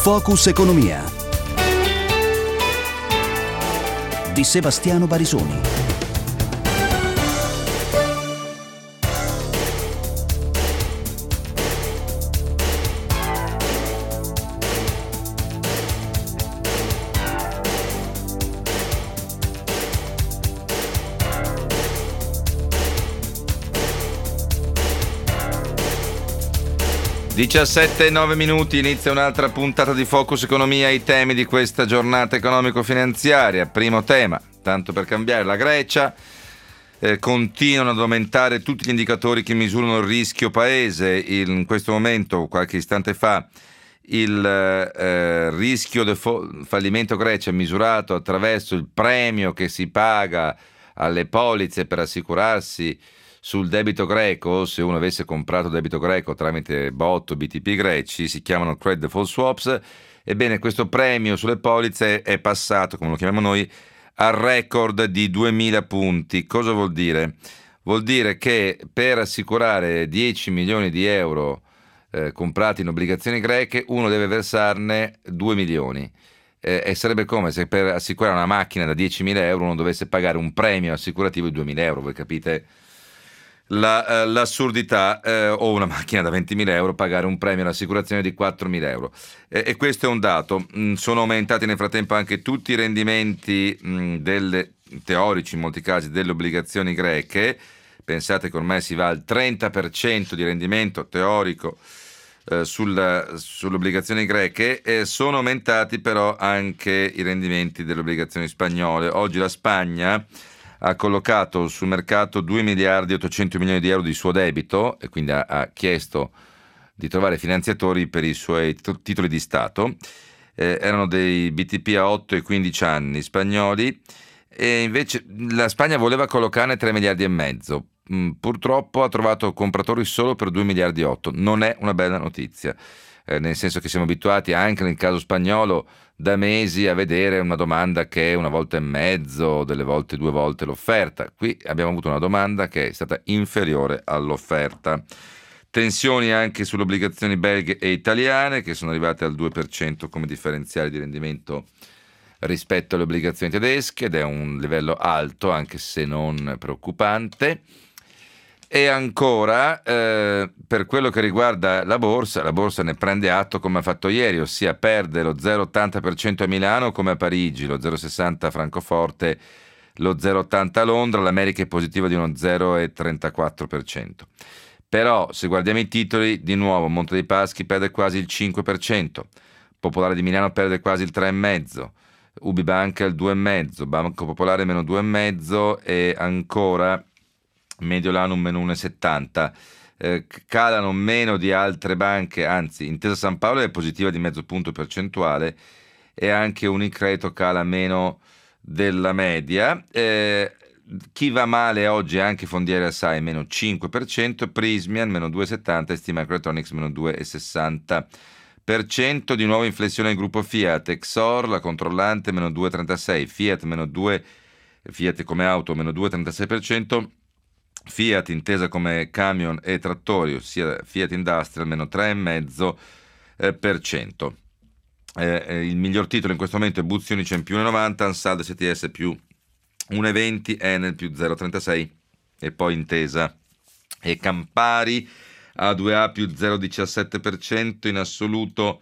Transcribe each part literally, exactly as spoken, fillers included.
Focus Economia di Sebastiano Barisoni. diciassette e nove minuti, inizia un'altra puntata di Focus Economia, i temi di questa giornata economico-finanziaria. Primo tema, tanto per cambiare, la Grecia. Eh, continuano ad aumentare tutti gli indicatori che misurano il rischio paese. Il, in questo momento, qualche istante fa, il eh, rischio del fo- fallimento Grecia è misurato attraverso il premio che si paga alle polizze per assicurarsi sul debito greco. Se uno avesse comprato debito greco tramite B O T o B T P greci, si chiamano credit default swaps. Ebbene, questo premio sulle polizze è passato, come lo chiamiamo noi, al record di duemila punti. Cosa vuol dire? Vuol dire che per assicurare dieci milioni di euro eh, comprati in obbligazioni greche, uno deve versarne due milioni. Eh, e sarebbe come se per assicurare una macchina da diecimila euro uno dovesse pagare un premio assicurativo di duemila euro. Voi capite La, eh, l'assurdità, eh, o una macchina da ventimila euro pagare un premio all'assicurazione di quattromila euro, eh, e questo è un dato. Mm, sono aumentati nel frattempo anche tutti i rendimenti mm, delle, teorici in molti casi delle obbligazioni greche. Pensate che ormai si va al trenta per cento di rendimento teorico eh, sul, sulle obbligazioni greche, e sono aumentati però anche i rendimenti delle obbligazioni spagnole. Oggi la Spagna ha collocato sul mercato due miliardi e ottocento milioni di euro di suo debito, e quindi ha, ha chiesto di trovare finanziatori per i suoi t- titoli di Stato. Eh, erano dei B T P a otto e quindici anni spagnoli, e invece la Spagna voleva collocarne tre miliardi e mezzo. Mm, purtroppo ha trovato compratori solo per due miliardi e otto. Non è una bella notizia, eh, nel senso che siamo abituati anche nel caso spagnolo da mesi a vedere una domanda che è una volta e mezzo, delle volte due volte l'offerta. Qui abbiamo avuto una domanda che è stata inferiore all'offerta. Tensioni anche sulle obbligazioni belghe e italiane, che sono arrivate al due per cento come differenziale di rendimento rispetto alle obbligazioni tedesche, ed è un livello alto anche se non preoccupante. E ancora, eh, per quello che riguarda la borsa, la borsa ne prende atto come ha fatto ieri, ossia perde lo zero virgola ottanta per cento a Milano come a Parigi, lo zero virgola sessanta a Francoforte, lo zero virgola ottanta a Londra. L'America è positiva di uno zero virgola trentaquattro per cento. Però se guardiamo i titoli, di nuovo Monte dei Paschi perde quasi il cinque per cento, Popolare di Milano perde quasi il tre virgola cinque per cento, Ubibanca il due virgola cinque per cento, Banco Popolare meno due virgola cinque per cento, e ancora Mediolanum meno uno virgola settanta. Eh, calano meno di altre banche, anzi Intesa San Paolo è positiva di mezzo punto percentuale, e anche Unicredito cala meno della media. Eh, chi va male oggi è anche Fondiere Assai meno cinque per cento, Prismian meno due virgola settanta e Stima Microelectronics meno due virgola sessanta per cento. Di nuovo inflessione del gruppo Fiat, Exor, la controllante meno due virgola trentasei, Fiat meno due, Fiat come auto meno due virgola trentasei per cento, Fiat intesa come camion e trattori, ossia Fiat Industrial meno tre virgola cinque per cento. Eh, eh, il miglior titolo in questo momento è Buzzi Unicem più uno virgola novanta, Ansaldo S T S più uno virgola venti, Enel più zero virgola trentasei, e poi Intesa e Campari A due A più zero virgola diciassette per cento. In assoluto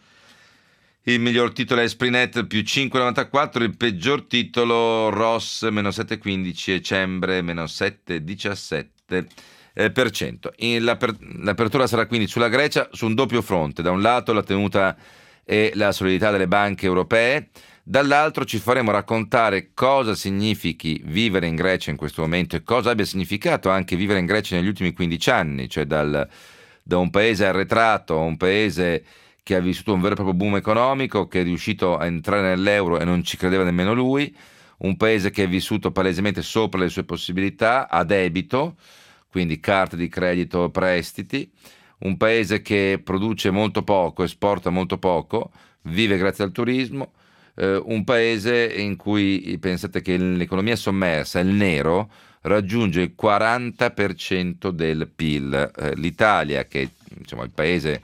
il miglior titolo è Esprinet più cinque virgola novantaquattro, il peggior titolo Ross meno sette virgola quindici e Cembre meno sette virgola diciassette per cento. L'aper- l'apertura sarà quindi sulla Grecia su un doppio fronte: da un lato la tenuta e la solidità delle banche europee, dall'altro ci faremo raccontare cosa significhi vivere in Grecia in questo momento e cosa abbia significato anche vivere in Grecia negli ultimi quindici anni, cioè dal, da un paese arretrato a un paese che ha vissuto un vero e proprio boom economico, che è riuscito a entrare nell'euro e non ci credeva nemmeno lui, un paese che è vissuto palesemente sopra le sue possibilità, a debito, quindi carte di credito, prestiti, un paese che produce molto poco, esporta molto poco, vive grazie al turismo, eh, un paese in cui pensate che l'economia sommersa, il nero, raggiunge il quaranta per cento del P I L. Eh, L'Italia, che diciamo, è il paese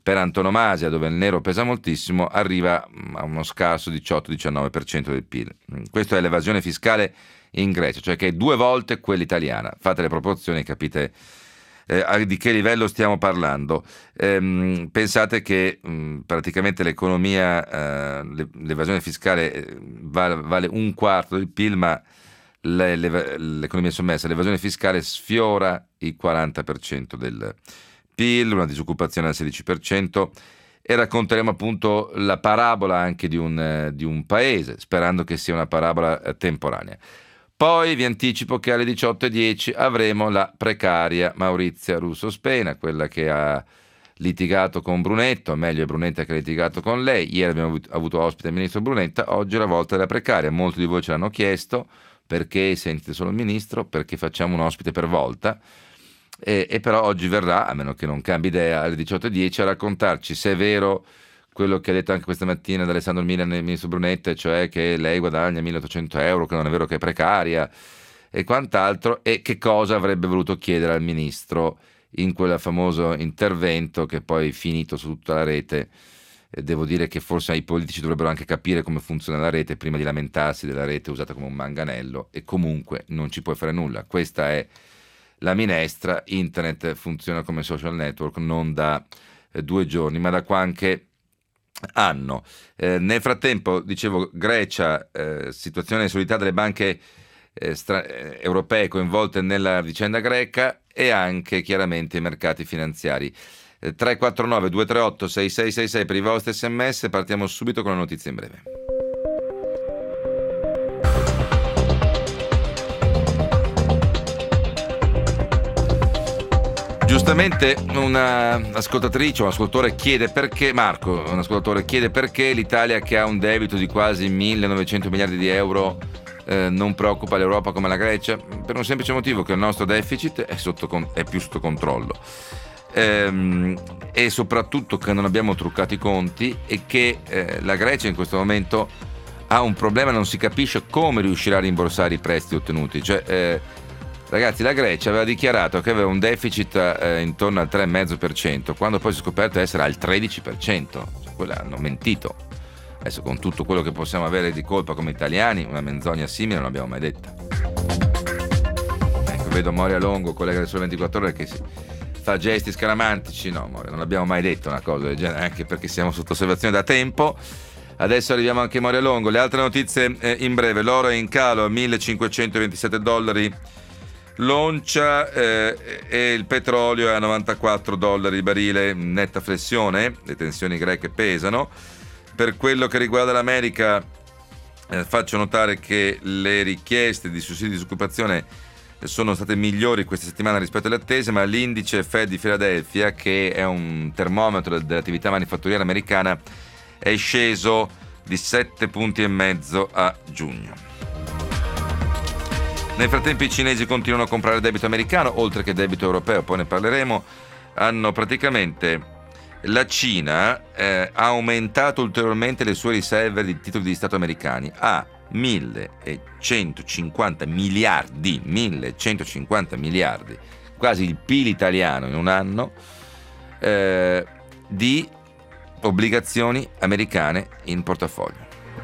per antonomasia, dove il nero pesa moltissimo, arriva a uno scarso diciotto diciannove per cento del P I L. Questa è l'evasione fiscale in Grecia, cioè che è due volte quella italiana. Fate le proporzioni, capite eh, di che livello stiamo parlando. Ehm, pensate che mh, praticamente l'economia, eh, l'evasione fiscale vale, vale un quarto del P I L, ma le, le, l'economia sommersa, l'evasione fiscale sfiora il quaranta per cento del P I L, una disoccupazione al sedici per cento, e racconteremo appunto la parabola anche di un, eh, di un paese, sperando che sia una parabola eh, temporanea. Poi vi anticipo che alle diciotto e dieci avremo la precaria Maurizia Russo Spena, quella che ha litigato con Brunetto, meglio è Brunetta che ha litigato con lei. Ieri abbiamo avuto, avuto ospite il ministro Brunetta, oggi è la volta della precaria. Molti di voi ce l'hanno chiesto, perché sentite solo il ministro, perché facciamo un ospite per volta. E, e però oggi verrà, a meno che non cambi idea, alle diciotto e dieci a raccontarci se è vero quello che ha detto anche questa mattina ad Alessandro Milan e il ministro Brunetta, cioè che lei guadagna milleottocento euro, che non è vero che è precaria e quant'altro, e che cosa avrebbe voluto chiedere al ministro in quel famoso intervento che poi è finito su tutta la rete. E devo dire che forse i politici dovrebbero anche capire come funziona la rete prima di lamentarsi della rete usata come un manganello, e comunque non ci puoi fare nulla. Questa è la minestra. Internet funziona come social network non da eh, due giorni, ma da qualche anno. Eh, nel frattempo, dicevo, Grecia, eh, situazione di solidità delle banche eh, stra- eh, europee coinvolte nella vicenda greca, e anche chiaramente i mercati finanziari. Eh, tre quattro nove due tre otto sei sei sei sei per i vostri sms. Partiamo subito con le notizie in breve. Giustamente una ascoltatrice o un ascoltatore chiede perché, Marco, un ascoltatore chiede perché l'Italia, che ha un debito di quasi millenovecento miliardi di euro, eh, non preoccupa l'Europa come la Grecia. Per un semplice motivo: che il nostro deficit è, sotto con- è più sotto controllo, ehm, e soprattutto che non abbiamo truccato i conti, e che eh, la Grecia in questo momento ha un problema, non si capisce come riuscirà a rimborsare i prestiti ottenuti. Cioè, eh, ragazzi, la Grecia aveva dichiarato che aveva un deficit eh, intorno al tre virgola cinque per cento, quando poi si è scoperto essere al tredici per cento. Cioè, quelli hanno mentito. Adesso, con tutto quello che possiamo avere di colpa come italiani, una menzogna simile non l'abbiamo mai detta. Ecco, vedo Moria Longo, collega del Sole ventiquattro Ore, che si fa gesti scaramantici. No, Moria, non abbiamo mai detto una cosa del genere, anche perché siamo sotto osservazione da tempo. Adesso arriviamo anche a Moria Longo. Le altre notizie eh, in breve. L'oro è in calo a millecinquecentoventisette dollari l'oncia, eh, e il petrolio è a novantaquattro dollari il barile, netta flessione. Le tensioni greche pesano. Per quello che riguarda l'America, eh, faccio notare che le richieste di sussidi di disoccupazione sono state migliori questa settimana rispetto alle attese, ma l'indice Fed di Filadelfia, che è un termometro dell'attività manifatturiera americana, è sceso di sette punti e mezzo a giugno. Nel frattempo i cinesi continuano a comprare debito americano, oltre che debito europeo, poi ne parleremo. Hanno praticamente, la Cina eh, ha aumentato ulteriormente le sue riserve di titoli di Stato americani a millecentocinquanta miliardi, millecentocinquanta miliardi, quasi il P I L italiano in un anno, eh, di obbligazioni americane in portafoglio.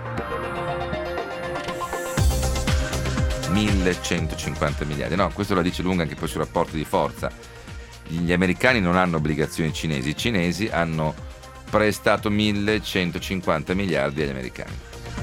millecentocinquanta miliardi. No, questo la dice lunga anche poi sui rapporti di forza. Gli americani non hanno obbligazioni cinesi, i cinesi hanno prestato millecentocinquanta miliardi agli americani.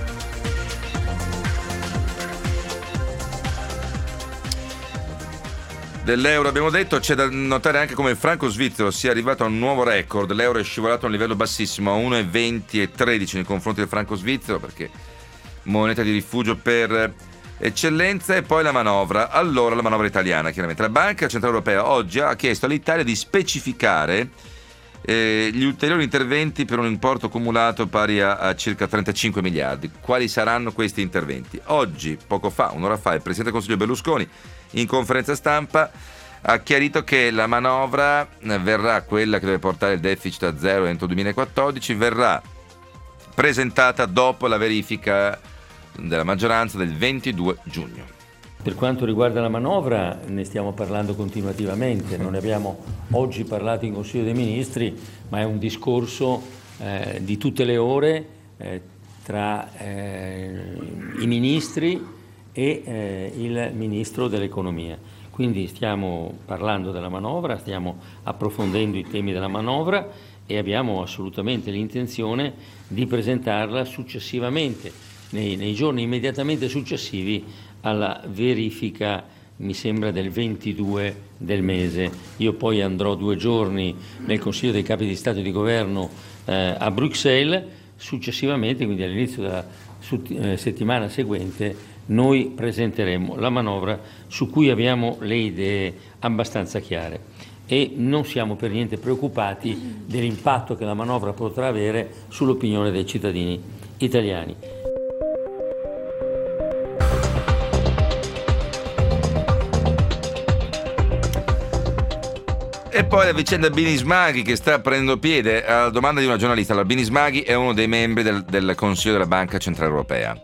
Dell'euro abbiamo detto. C'è da notare anche come il franco svizzero sia arrivato a un nuovo record. L'euro è scivolato a un livello bassissimo, a uno virgola venti e tredici nei confronti del franco svizzero, perché moneta di rifugio per eccellenza. E poi la manovra. Allora, la manovra italiana, chiaramente. La Banca Centrale Europea oggi ha chiesto all'Italia di specificare eh, gli ulteriori interventi per un importo cumulato pari a, a circa trentacinque miliardi. Quali saranno questi interventi? Oggi, poco fa, un'ora fa, il Presidente del Consiglio Berlusconi, in conferenza stampa, ha chiarito che la manovra verrà, quella che deve portare il deficit a zero entro il duemilaquattordici, verrà presentata dopo la verifica della maggioranza del ventidue giugno. Per quanto riguarda la manovra ne stiamo parlando continuativamente, non ne abbiamo oggi parlato in Consiglio dei Ministri, ma è un discorso eh, di tutte le ore eh, tra eh, i ministri e eh, il Ministro dell'Economia. Quindi stiamo parlando della manovra, stiamo approfondendo i temi della manovra e abbiamo assolutamente l'intenzione di presentarla successivamente, nei, nei giorni immediatamente successivi alla verifica, mi sembra, del ventidue del mese. Io poi andrò due giorni nel Consiglio dei Capi di Stato e di Governo eh, a Bruxelles, successivamente, quindi all'inizio della eh, settimana seguente, noi presenteremo la manovra su cui abbiamo le idee abbastanza chiare e non siamo per niente preoccupati dell'impatto che la manovra potrà avere sull'opinione dei cittadini italiani. E poi la vicenda Bini Smaghi che sta prendendo piede. Alla domanda di una giornalista, allora, Bini Smaghi è uno dei membri del, del Consiglio della Banca Centrale Europea.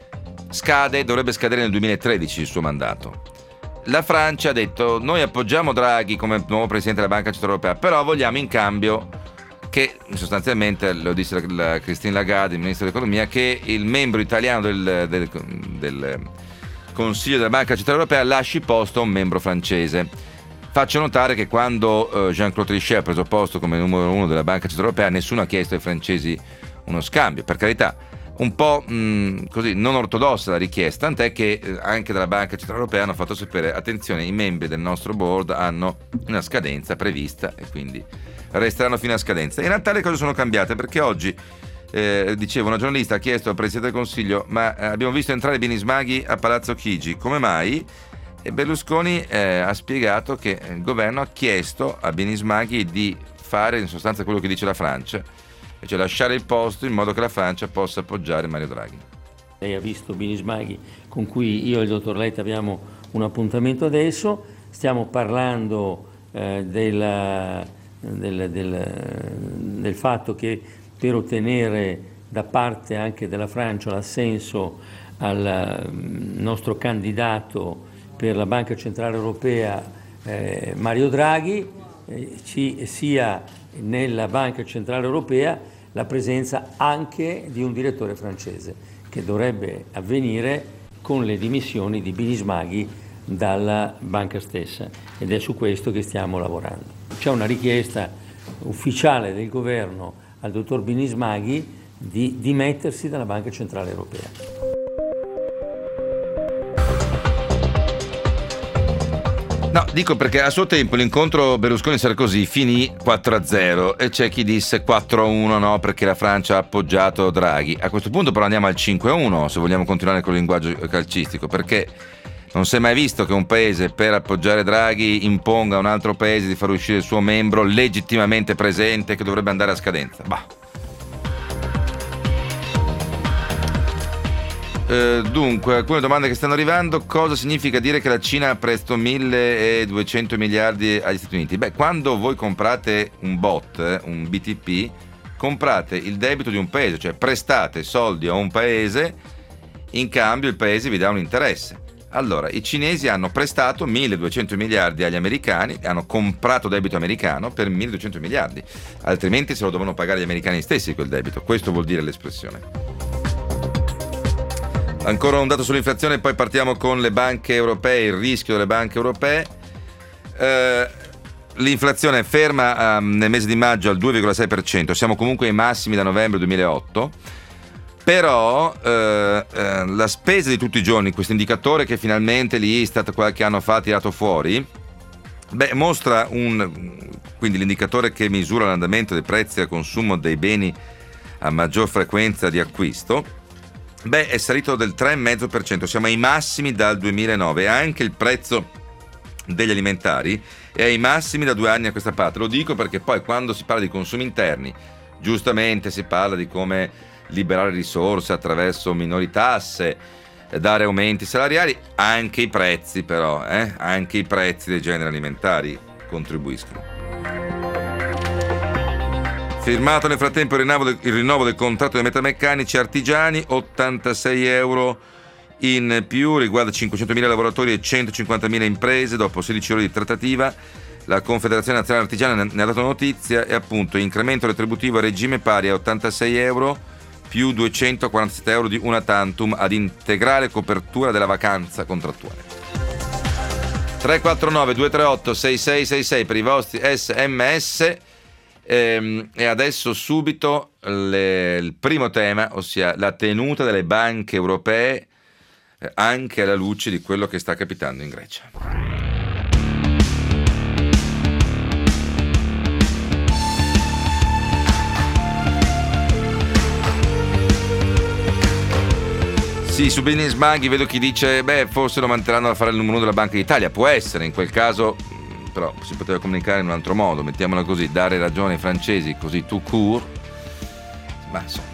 Scade, dovrebbe scadere nel duemilatredici il suo mandato. La Francia ha detto: noi appoggiamo Draghi come nuovo presidente della Banca Centrale Europea, però vogliamo in cambio che, sostanzialmente, lo disse la, la Christine Lagarde, il ministro dell'economia, che il membro italiano del, del, del Consiglio della Banca Centrale Europea lasci posto a un membro francese. Faccio notare che quando Jean-Claude Trichet ha preso posto come numero uno della Banca Centrale Europea, nessuno ha chiesto ai francesi uno scambio, per carità. Un po' mh, così non ortodossa la richiesta, tant'è che eh, anche dalla Banca Centrale Europea hanno fatto sapere: attenzione, i membri del nostro board hanno una scadenza prevista e quindi resteranno fino a scadenza. In realtà le cose sono cambiate, perché oggi, eh, dicevo, una giornalista ha chiesto al Presidente del Consiglio: ma eh, abbiamo visto entrare Bini Smaghi a Palazzo Chigi, come mai? E Berlusconi eh, ha spiegato che il governo ha chiesto a Bini Smaghi di fare in sostanza quello che dice la Francia, cioè lasciare il posto in modo che la Francia possa appoggiare Mario Draghi. Lei ha visto Bini Smaghi, con cui io e il dottor Letta abbiamo un appuntamento adesso, stiamo parlando eh, della, del, del, del fatto che per ottenere da parte anche della Francia l'assenso al nostro candidato per la Banca Centrale Europea eh, Mario Draghi, eh, ci sia nella Banca Centrale Europea la presenza anche di un direttore francese, che dovrebbe avvenire con le dimissioni di Bini Smaghi dalla banca stessa, ed è su questo che stiamo lavorando. C'è una richiesta ufficiale del governo al dottor Bini Smaghi di dimettersi dalla Banca Centrale Europea. No, dico perché a suo tempo l'incontro Berlusconi-Sarkozy finì quattro a zero e c'è chi disse quattro a uno, no, perché la Francia ha appoggiato Draghi. A questo punto però andiamo al cinque a uno, se vogliamo continuare con il linguaggio calcistico, perché non si è mai visto che un paese per appoggiare Draghi imponga a un altro paese di far uscire il suo membro legittimamente presente che dovrebbe andare a scadenza. Bah. Uh, dunque, alcune domande che stanno arrivando. Cosa significa dire che la Cina ha presto milleduecento miliardi agli Stati Uniti? Beh, quando voi comprate un B O T, un B T P, comprate il debito di un paese, cioè prestate soldi a un paese, in cambio il paese vi dà un interesse. Allora, i cinesi hanno prestato milleduecento miliardi agli americani, hanno comprato debito americano per milleduecento miliardi, altrimenti se lo dovevano pagare gli americani stessi quel debito. Questo vuol dire l'espressione. Ancora un dato sull'inflazione, poi partiamo con le banche europee, il rischio delle banche europee. Eh, l'inflazione è ferma um, nel mese di maggio al due virgola sei per cento, siamo comunque ai massimi da novembre duemilaotto, però eh, eh, la spesa di tutti i giorni, questo indicatore che finalmente l'Istat qualche anno fa ha tirato fuori, beh, mostra un, quindi l'indicatore che misura l'andamento dei prezzi al consumo dei beni a maggior frequenza di acquisto. Beh, è salito del tre virgola cinque per cento, siamo ai massimi dal duemilanove, anche il prezzo degli alimentari è ai massimi da due anni a questa parte. Lo dico perché poi quando si parla di consumi interni, giustamente si parla di come liberare risorse attraverso minori tasse, dare aumenti salariali, anche i prezzi però, eh? anche i prezzi dei generi alimentari contribuiscono. Firmato nel frattempo il rinnovo, del, il rinnovo del contratto dei metalmeccanici artigiani, ottantasei euro in più, riguarda cinquecentomila lavoratori e centocinquantamila imprese. Dopo sedici ore di trattativa, la Confederazione Nazionale Artigiana ne ha dato notizia e appunto incremento retributivo a regime pari a ottantasei euro più duecentoquarantasette euro di una tantum ad integrale copertura della vacanza contrattuale. tre quattro nove due tre otto sei sei sei sei per i vostri sms. Ehm, e adesso subito le, il primo tema, ossia la tenuta delle banche europee eh, anche alla luce di quello che sta capitando in Grecia. Sì, su Business Maghi vedo chi dice beh, forse lo manterranno a fare il numero uno della Banca d'Italia. Può essere, in quel caso però si poteva comunicare in un altro modo, mettiamola così, dare ragione ai francesi così tout court, ma insomma.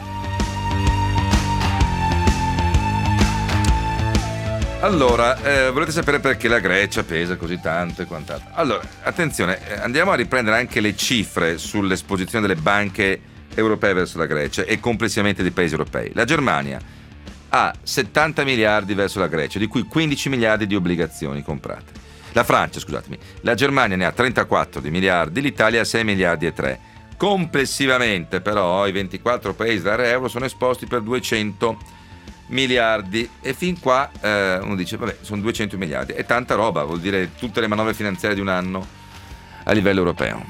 Allora, eh, volete sapere perché la Grecia pesa così tanto e quant'altro? Allora, attenzione, eh, andiamo a riprendere anche le cifre sull'esposizione delle banche europee verso la Grecia e complessivamente dei paesi europei. La Germania ha settanta miliardi verso la Grecia, di cui quindici miliardi di obbligazioni comprate. La Francia, scusatemi, la Germania ne ha trentaquattro di miliardi, l'Italia ha sei miliardi e tre. Complessivamente però i ventiquattro paesi dell'area euro sono esposti per duecento miliardi e fin qua eh, uno dice vabbè, sono duecento miliardi, è tanta roba, vuol dire tutte le manovre finanziarie di un anno a livello europeo.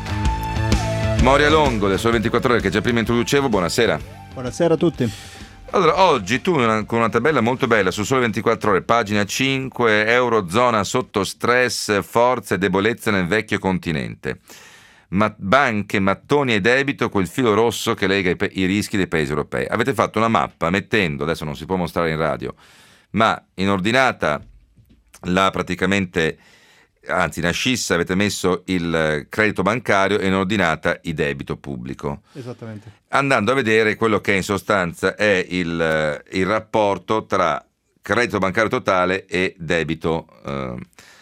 Moria Longo del Sole ventiquattro Ore, che già prima introducevo, buonasera. Buonasera a tutti. Allora, oggi tu una, con una tabella molto bella su Sole ventiquattro Ore, pagina cinque, Eurozona sotto stress, forza e debolezza nel vecchio continente. Ma, banche, mattoni e debito, quel filo rosso che lega i, i rischi dei paesi europei. Avete fatto una mappa mettendo, adesso non si può mostrare in radio, ma in ordinata la praticamente, anzi in ascissa avete messo il credito bancario e in ordinata il debito pubblico. Esattamente. Andando a vedere quello che in sostanza è il, il rapporto tra credito bancario totale e debito eh,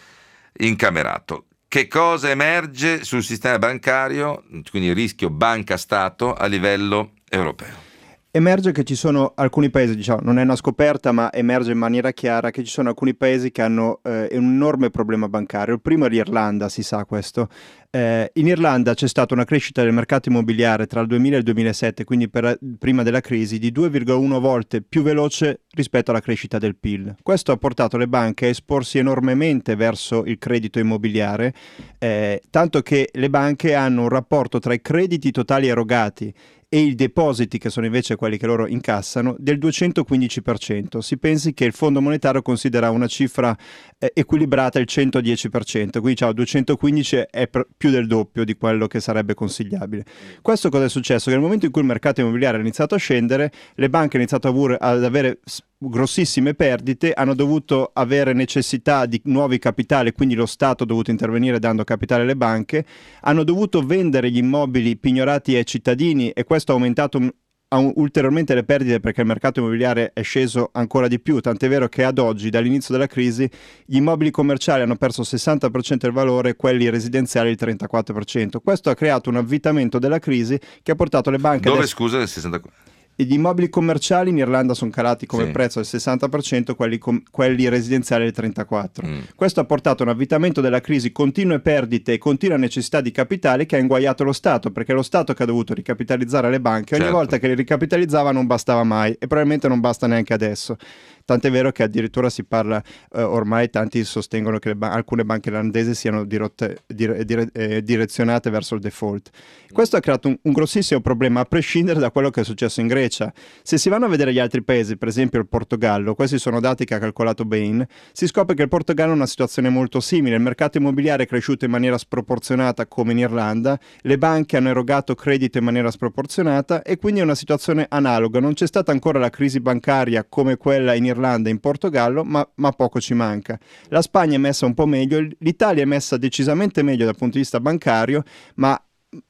incamerato. Che cosa emerge sul sistema bancario, quindi il rischio banca-stato a livello europeo? Emerge che ci sono alcuni paesi, diciamo, non è una scoperta, ma emerge in maniera chiara che ci sono alcuni paesi che hanno eh, un enorme problema bancario. Il primo è l'Irlanda, si sa questo. Eh, in Irlanda c'è stata una crescita del mercato immobiliare tra il duemila e il duemilasette, quindi per, prima della crisi, di due virgola uno volte più veloce rispetto alla crescita del P I L. Questo ha portato le banche a esporsi enormemente verso il credito immobiliare, eh, tanto che le banche hanno un rapporto tra i crediti totali erogati e i depositi, che sono invece quelli che loro incassano, del duecentoquindici per cento. Si pensi che il Fondo Monetario considera una cifra eh, equilibrata il centodieci per cento, quindi diciamo, duecentoquindici è per, più del doppio di quello che sarebbe consigliabile. Questo cosa è successo? Che nel momento in cui il mercato immobiliare ha iniziato a scendere, le banche hanno iniziato ad, ad avere grossissime perdite, hanno dovuto avere necessità di nuovi capitali, quindi lo Stato ha dovuto intervenire dando capitale alle banche, hanno dovuto vendere gli immobili pignorati ai cittadini e questo ha aumentato un, un, ulteriormente le perdite perché il mercato immobiliare è sceso ancora di più, tant'è vero che ad oggi, dall'inizio della crisi, gli immobili commerciali hanno perso il sessanta per cento del valore, quelli residenziali il trentaquattro per cento. Questo ha creato un avvitamento della crisi che ha portato le banche... Dove, adesso... scusa, il sessantaquattro per cento? Gli immobili commerciali in Irlanda sono calati come sì. prezzo del sessanta per cento, quelli, com- quelli residenziali del trentaquattro per cento. Mm. Questo ha portato a un avvitamento della crisi, continue perdite e continua necessità di capitale che ha inguaiato lo Stato, perché è lo Stato che ha dovuto ricapitalizzare le banche. Ogni certo. volta che le ricapitalizzava non bastava mai e probabilmente non basta neanche adesso. Tant'è vero che addirittura si parla, eh, ormai tanti sostengono che le ba- alcune banche irlandesi siano dirotte, dire, dire, eh, direzionate verso il default. Questo ha creato un, un grossissimo problema, a prescindere da quello che è successo in Grecia. Se si vanno a vedere gli altri paesi, per esempio il Portogallo, questi sono dati che ha calcolato Bain, si scopre che il Portogallo ha una situazione molto simile. Il mercato immobiliare è cresciuto in maniera sproporzionata come in Irlanda, le banche hanno erogato credito in maniera sproporzionata e quindi è una situazione analoga. Non c'è stata ancora la crisi bancaria come quella in Irlanda e in Portogallo, ma, ma poco ci manca. La Spagna è messa un po' meglio, l'Italia è messa decisamente meglio dal punto di vista bancario, ma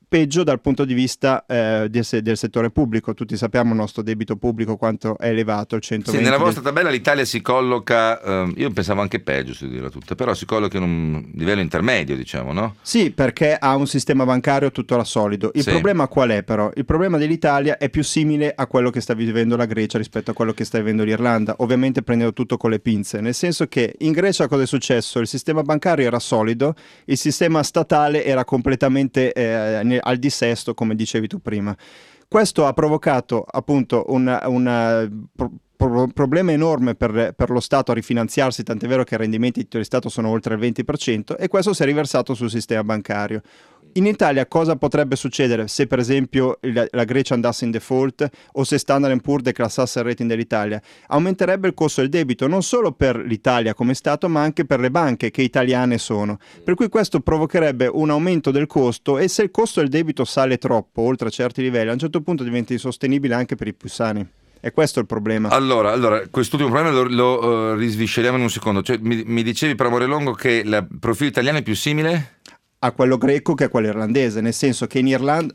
peggio dal punto di vista eh, del, del settore pubblico. Tutti sappiamo il nostro debito pubblico quanto è elevato, il centoventi. Sì, nella vostra del... tabella l'Italia si colloca, eh, io pensavo anche peggio, se dirla tutta, però si colloca in un livello intermedio, diciamo, no? Sì, perché ha un sistema bancario tuttora solido. Il sì. problema qual è però? Il problema dell'Italia è più simile a quello che sta vivendo la Grecia rispetto a quello che sta vivendo l'Irlanda, ovviamente prendendo tutto con le pinze, nel senso che in Grecia cosa è successo? Il sistema bancario era solido, il sistema statale era completamente eh, al dissesto, come dicevi tu prima. Questo ha provocato appunto un una, pro, pro, problema enorme per, per lo Stato a rifinanziarsi, tant'è vero che i rendimenti di titoli di Stato sono oltre il venti per cento, e questo si è riversato sul sistema bancario. In Italia cosa potrebbe succedere se per esempio la, la Grecia andasse in default o se Standard and Poor's declassasse il rating dell'Italia? Aumenterebbe il costo del debito non solo per l'Italia come Stato ma anche per le banche che italiane sono, per cui questo provocherebbe un aumento del costo, e se il costo del debito sale troppo oltre certi livelli a un certo punto diventa insostenibile anche per i più sani. E questo è il problema. Allora, allora quest'ultimo problema lo, lo uh, risvisceriamo in un secondo. Cioè, mi, mi dicevi per amore lungo che il profilo italiano è più simile a quello greco che a quello irlandese, nel senso che in Irlanda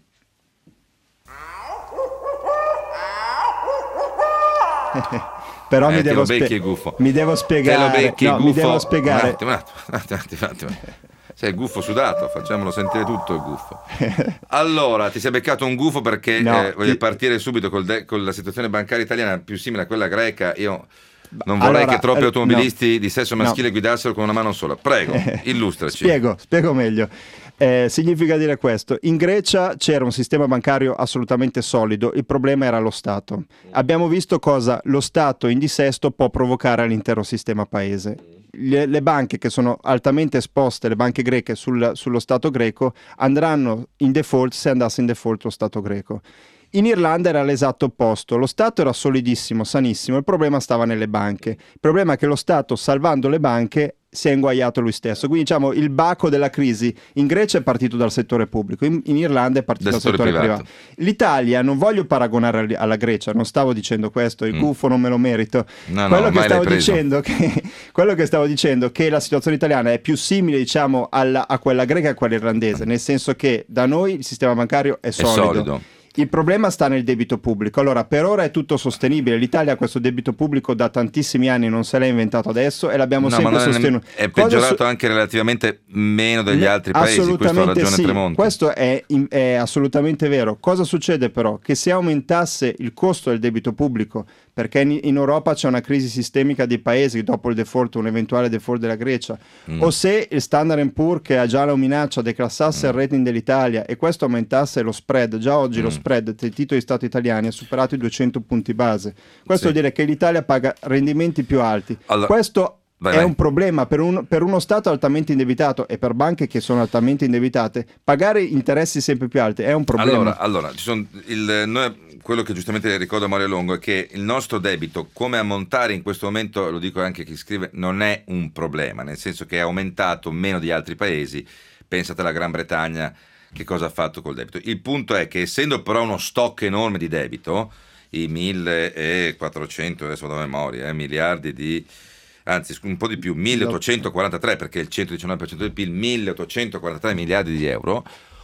però eh, mi, devo becchi, spie... gufo. mi devo spiegare, te lo becchi, no, gufo. mi devo spiegare. Un attimo, un attimo, un attimo, un attimo, un attimo. Sei il gufo sudato, facciamolo sentire tutto il gufo. Allora, ti sei beccato un gufo perché no, eh, voglio ti... partire subito col de- con la situazione bancaria italiana più simile a quella greca. Io non vorrei allora, che troppi eh, automobilisti no, di sesso maschile no. guidassero con una mano sola. Prego, illustraci. Spiego, spiego meglio. Eh, significa dire questo: in Grecia c'era un sistema bancario assolutamente solido, il problema era lo Stato. Abbiamo visto cosa lo Stato in dissesto può provocare all'intero sistema paese. Le, le banche che sono altamente esposte, le banche greche sul, sullo Stato greco, andranno in default se andasse in default lo Stato greco. In Irlanda era l'esatto opposto, lo Stato era solidissimo, sanissimo, il problema stava nelle banche. Il problema è che lo Stato, salvando le banche, si è inguaiato lui stesso. Quindi diciamo il baco della crisi in Grecia è partito dal settore pubblico, in, in Irlanda è partito dal, dal settore privato. privato. L'Italia, non voglio paragonare alla Grecia, non stavo dicendo questo, il mm. gufo non me lo merito. No, quello, no, che stavo dicendo che, quello che stavo dicendo che la situazione italiana è più simile, diciamo, alla, a quella greca e a quella irlandese, nel senso che da noi il sistema bancario è solido. È solido. Il problema sta nel debito pubblico. Allora, per ora è tutto sostenibile. L'Italia ha questo debito pubblico da tantissimi anni, non se l'è inventato adesso e l'abbiamo no, sempre sostenuto. È peggiorato su... anche relativamente meno degli ne... altri paesi, questo ha ragione sì. Tremonti. Questo è, è assolutamente vero. Cosa succede però? Che se aumentasse il costo del debito pubblico, perché in, in Europa c'è una crisi sistemica dei paesi dopo il default, un eventuale default della Grecia, mm. o se il Standard and Poor's, che ha già la minaccia, declassasse mm. il rating dell'Italia e questo aumentasse lo spread, già oggi mm. lo spread dei titoli di Stato italiani ha superato i duecento punti base. Questo sì. vuol dire che l'Italia paga rendimenti più alti. Allora, questo vai, è vai. un problema per, un, per uno Stato altamente indebitato e per banche che sono altamente indebitate. Pagare interessi sempre più alti è un problema. Allora, allora ci sono il, noi, quello che giustamente ricorda Mario Longo è che il nostro debito, come ammontare in questo momento, lo dico anche a chi scrive, non è un problema, nel senso che è aumentato meno di altri paesi. Pensate alla Gran Bretagna, che cosa ha fatto col debito. Il punto è che essendo però uno stock enorme di debito, i millequattrocento, adesso da memoria, eh, miliardi di, anzi un po' di più, milleottocentoquarantatré, perché il centodiciannove per cento del P I L, milleottocentoquarantatré miliardi di euro,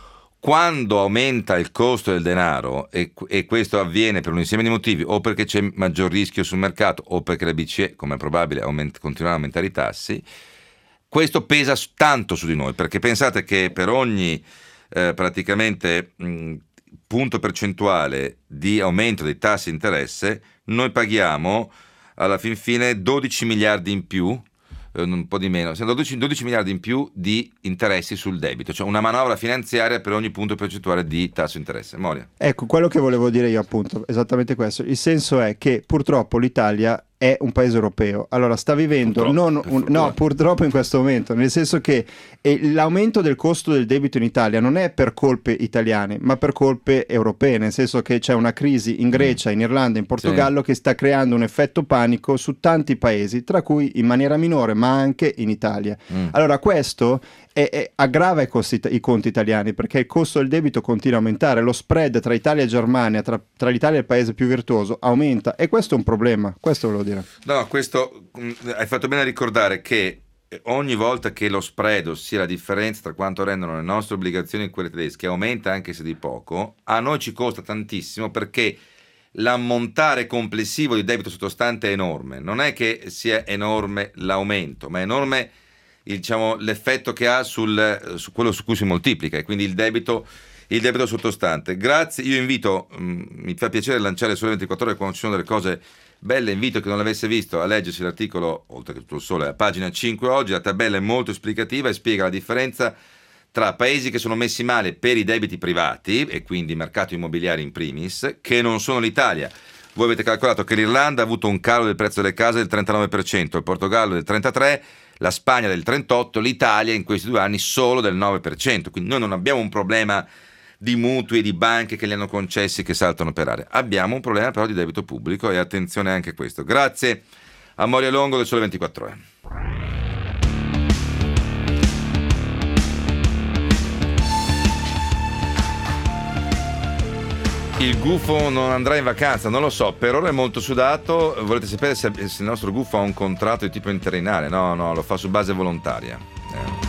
quando aumenta il costo del denaro, e, e questo avviene per un insieme di motivi, o perché c'è maggior rischio sul mercato, o perché la B C E, come è probabile, aument- continuerà a aumentare i tassi, questo pesa tanto su di noi, perché pensate che per ogni Eh, praticamente mh, punto percentuale di aumento dei tassi di interesse noi paghiamo alla fin fine dodici miliardi in più, eh, un po' di meno, dodici, dodici miliardi in più di interessi sul debito, cioè una manovra finanziaria per ogni punto percentuale di tasso di interesse. Moria. Ecco, quello che volevo dire io appunto, esattamente questo. Il senso è che purtroppo l'Italia è un paese europeo, allora sta vivendo purtroppo, non un, no purtroppo in questo momento, nel senso che eh, l'aumento del costo del debito in Italia non è per colpe italiane ma per colpe europee, nel senso che c'è una crisi in Grecia, mm. in Irlanda, in Portogallo, sì. che sta creando un effetto panico su tanti paesi, tra cui in maniera minore ma anche in Italia. Mm. Allora questo è, è, aggrava i, costi, i conti italiani, perché il costo del debito continua a aumentare, lo spread tra Italia e Germania, tra, tra l'Italia e il paese più virtuoso aumenta, e questo è un problema, questo volevo dire. No, questo mh, hai fatto bene a ricordare che ogni volta che lo spread, ossia la differenza tra quanto rendono le nostre obbligazioni e quelle tedesche, aumenta anche se di poco, a noi ci costa tantissimo perché l'ammontare complessivo di debito sottostante è enorme. Non è che sia enorme l'aumento, ma è enorme il, diciamo, l'effetto che ha sul, su quello su cui si moltiplica, e quindi il debito, il debito sottostante. Grazie, io invito, mh, mi fa piacere lanciare Sole ventiquattro Ore quando ci sono delle cose belle, invito chi non l'avesse visto a leggersi l'articolo, oltre che tutto il Sole, a pagina cinque oggi. La tabella è molto esplicativa e spiega la differenza tra paesi che sono messi male per i debiti privati, e quindi mercato immobiliare in primis, che non sono l'Italia. Voi avete calcolato che l'Irlanda ha avuto un calo del prezzo delle case del trentanove per cento, il Portogallo del trentatré per cento, la Spagna del trentotto per cento, l'Italia in questi due anni solo del nove per cento. Quindi noi non abbiamo un problema di mutui e di banche che li hanno concessi che saltano per aria. Abbiamo un problema però di debito pubblico, e attenzione anche a questo. Grazie a Moria Longo del Sole ventiquattro Ore. Il gufo non andrà in vacanza, non lo so, per ora è molto sudato. Volete sapere se, se il nostro gufo ha un contratto di tipo interinale? No, no, lo fa su base volontaria. Eh.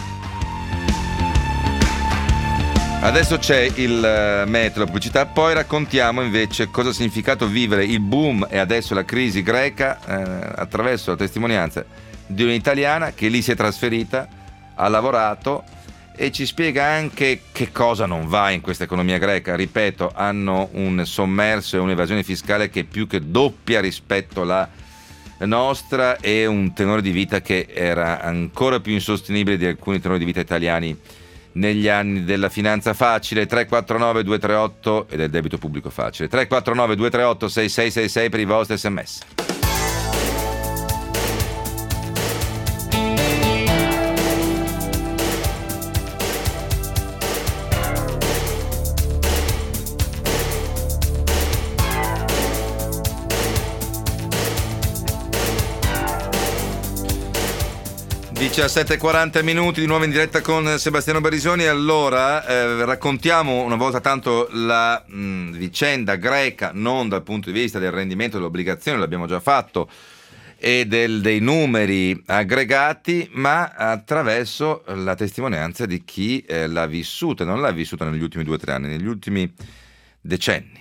Adesso c'è il meteo, la pubblicità, poi raccontiamo invece cosa ha significato vivere il boom e adesso la crisi greca eh, attraverso la testimonianza di un'italiana che lì si è trasferita, ha lavorato e ci spiega anche che cosa non va in questa economia greca. Ripeto, hanno un sommerso e un'evasione fiscale che è più che doppia rispetto alla nostra, e un tenore di vita che era ancora più insostenibile di alcuni tenori di vita italiani negli anni della finanza facile. Tre quattro nove due tre otto e del debito pubblico facile. Tre quattro nove due tre otto sei sei sei sei per i vostri sms. diciassette e quaranta minuti, di nuovo in diretta con Sebastiano Barisoni. Allora, eh, raccontiamo una volta tanto la mh, vicenda greca, non dal punto di vista del rendimento delle obbligazioni, l'abbiamo già fatto, e del, dei numeri aggregati, ma attraverso la testimonianza di chi eh, l'ha vissuta, non l'ha vissuta negli ultimi due o tre anni, negli ultimi decenni.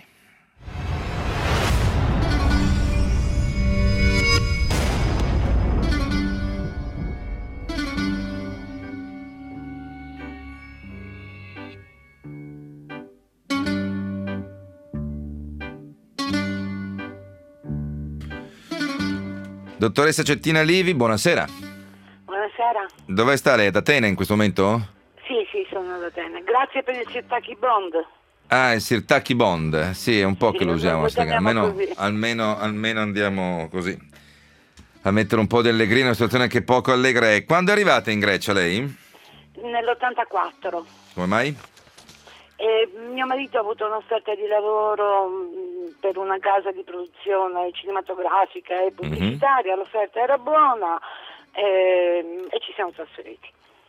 Dottoressa Cettina Livi, buonasera. Buonasera. Dove sta lei? Ad Atene in questo momento? Sì, sì, sono ad Atene. Grazie per il Sirtaki Bond. Ah, il Sirtaki Bond. Sì, è un po' Sì, che lo usiamo. lo Almeno, almeno, almeno andiamo così a mettere un po' di allegria in una situazione che poco allegra è. Quando è arrivata in Grecia lei? Nell'ottantaquattro. Come mai? E mio marito ha avuto un'offerta di lavoro mh, per una casa di produzione cinematografica e pubblicitaria, mm-hmm. L'offerta era buona e, e ci siamo trasferiti.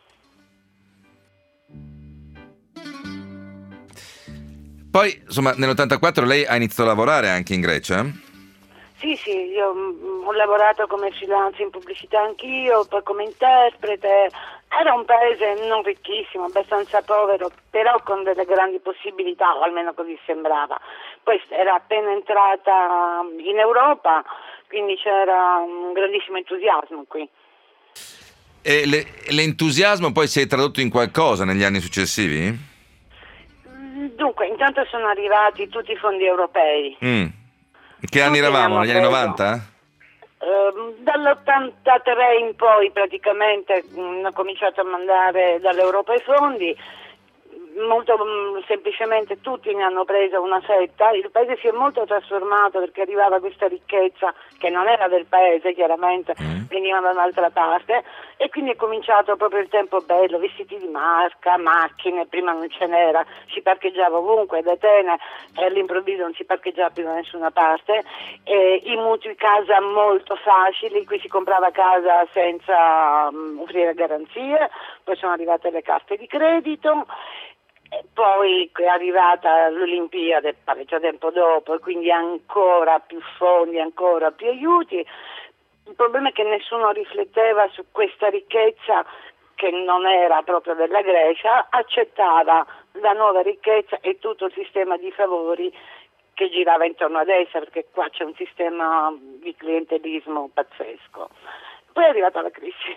Poi, insomma, nell'ottantaquattro lei ha iniziato a lavorare anche in Grecia? Sì, sì, io mh, ho lavorato come freelance in pubblicità anch'io, poi come interprete. Era un paese non ricchissimo, abbastanza povero, però con delle grandi possibilità, o almeno così sembrava. Poi era appena entrata in Europa, quindi c'era un grandissimo entusiasmo qui. E le, l'entusiasmo poi si è tradotto in qualcosa negli anni successivi? Dunque, intanto sono arrivati tutti i fondi europei. Mm. Che anni eravamo? Negli anni novanta? Uh, dall'ottantatré in poi praticamente mh, hanno cominciato a mandare dall'Europa i fondi, molto mh, semplicemente tutti ne hanno preso una fetta. Il paese si è molto trasformato perché arrivava questa ricchezza che non era del paese, chiaramente mm. veniva da un'altra parte, e quindi è cominciato proprio il tempo bello, vestiti di marca, macchine, prima non ce n'era, si parcheggiava ovunque, ad Atene e all'improvviso non si parcheggiava più da nessuna parte, e i mutui casa molto facili, qui si comprava casa senza um, offrire garanzie, poi sono arrivate le carte di credito. E poi è arrivata l'Olimpiade parecchio tempo dopo, e quindi ancora più fondi, ancora più aiuti. Il problema è che nessuno rifletteva su questa ricchezza che non era proprio della Grecia, accettava la nuova ricchezza e tutto il sistema di favori che girava intorno ad essa, perché qua c'è un sistema di clientelismo pazzesco. Poi è arrivata la crisi.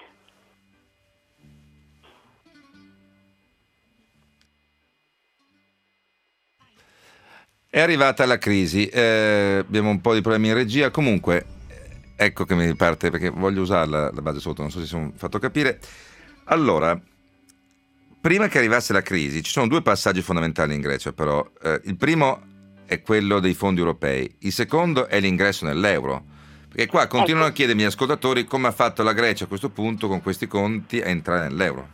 È arrivata la crisi, eh, abbiamo un po' di problemi in regia, comunque ecco che mi parte, perché voglio usarla la base sotto, non so se sono fatto capire. Allora, prima che arrivasse la crisi ci sono due passaggi fondamentali in Grecia, però eh, il primo è quello dei fondi europei, il secondo è l'ingresso nell'euro, perché qua continuano a chiedermi gli ascoltatori come ha fatto la Grecia a questo punto con questi conti a entrare nell'euro.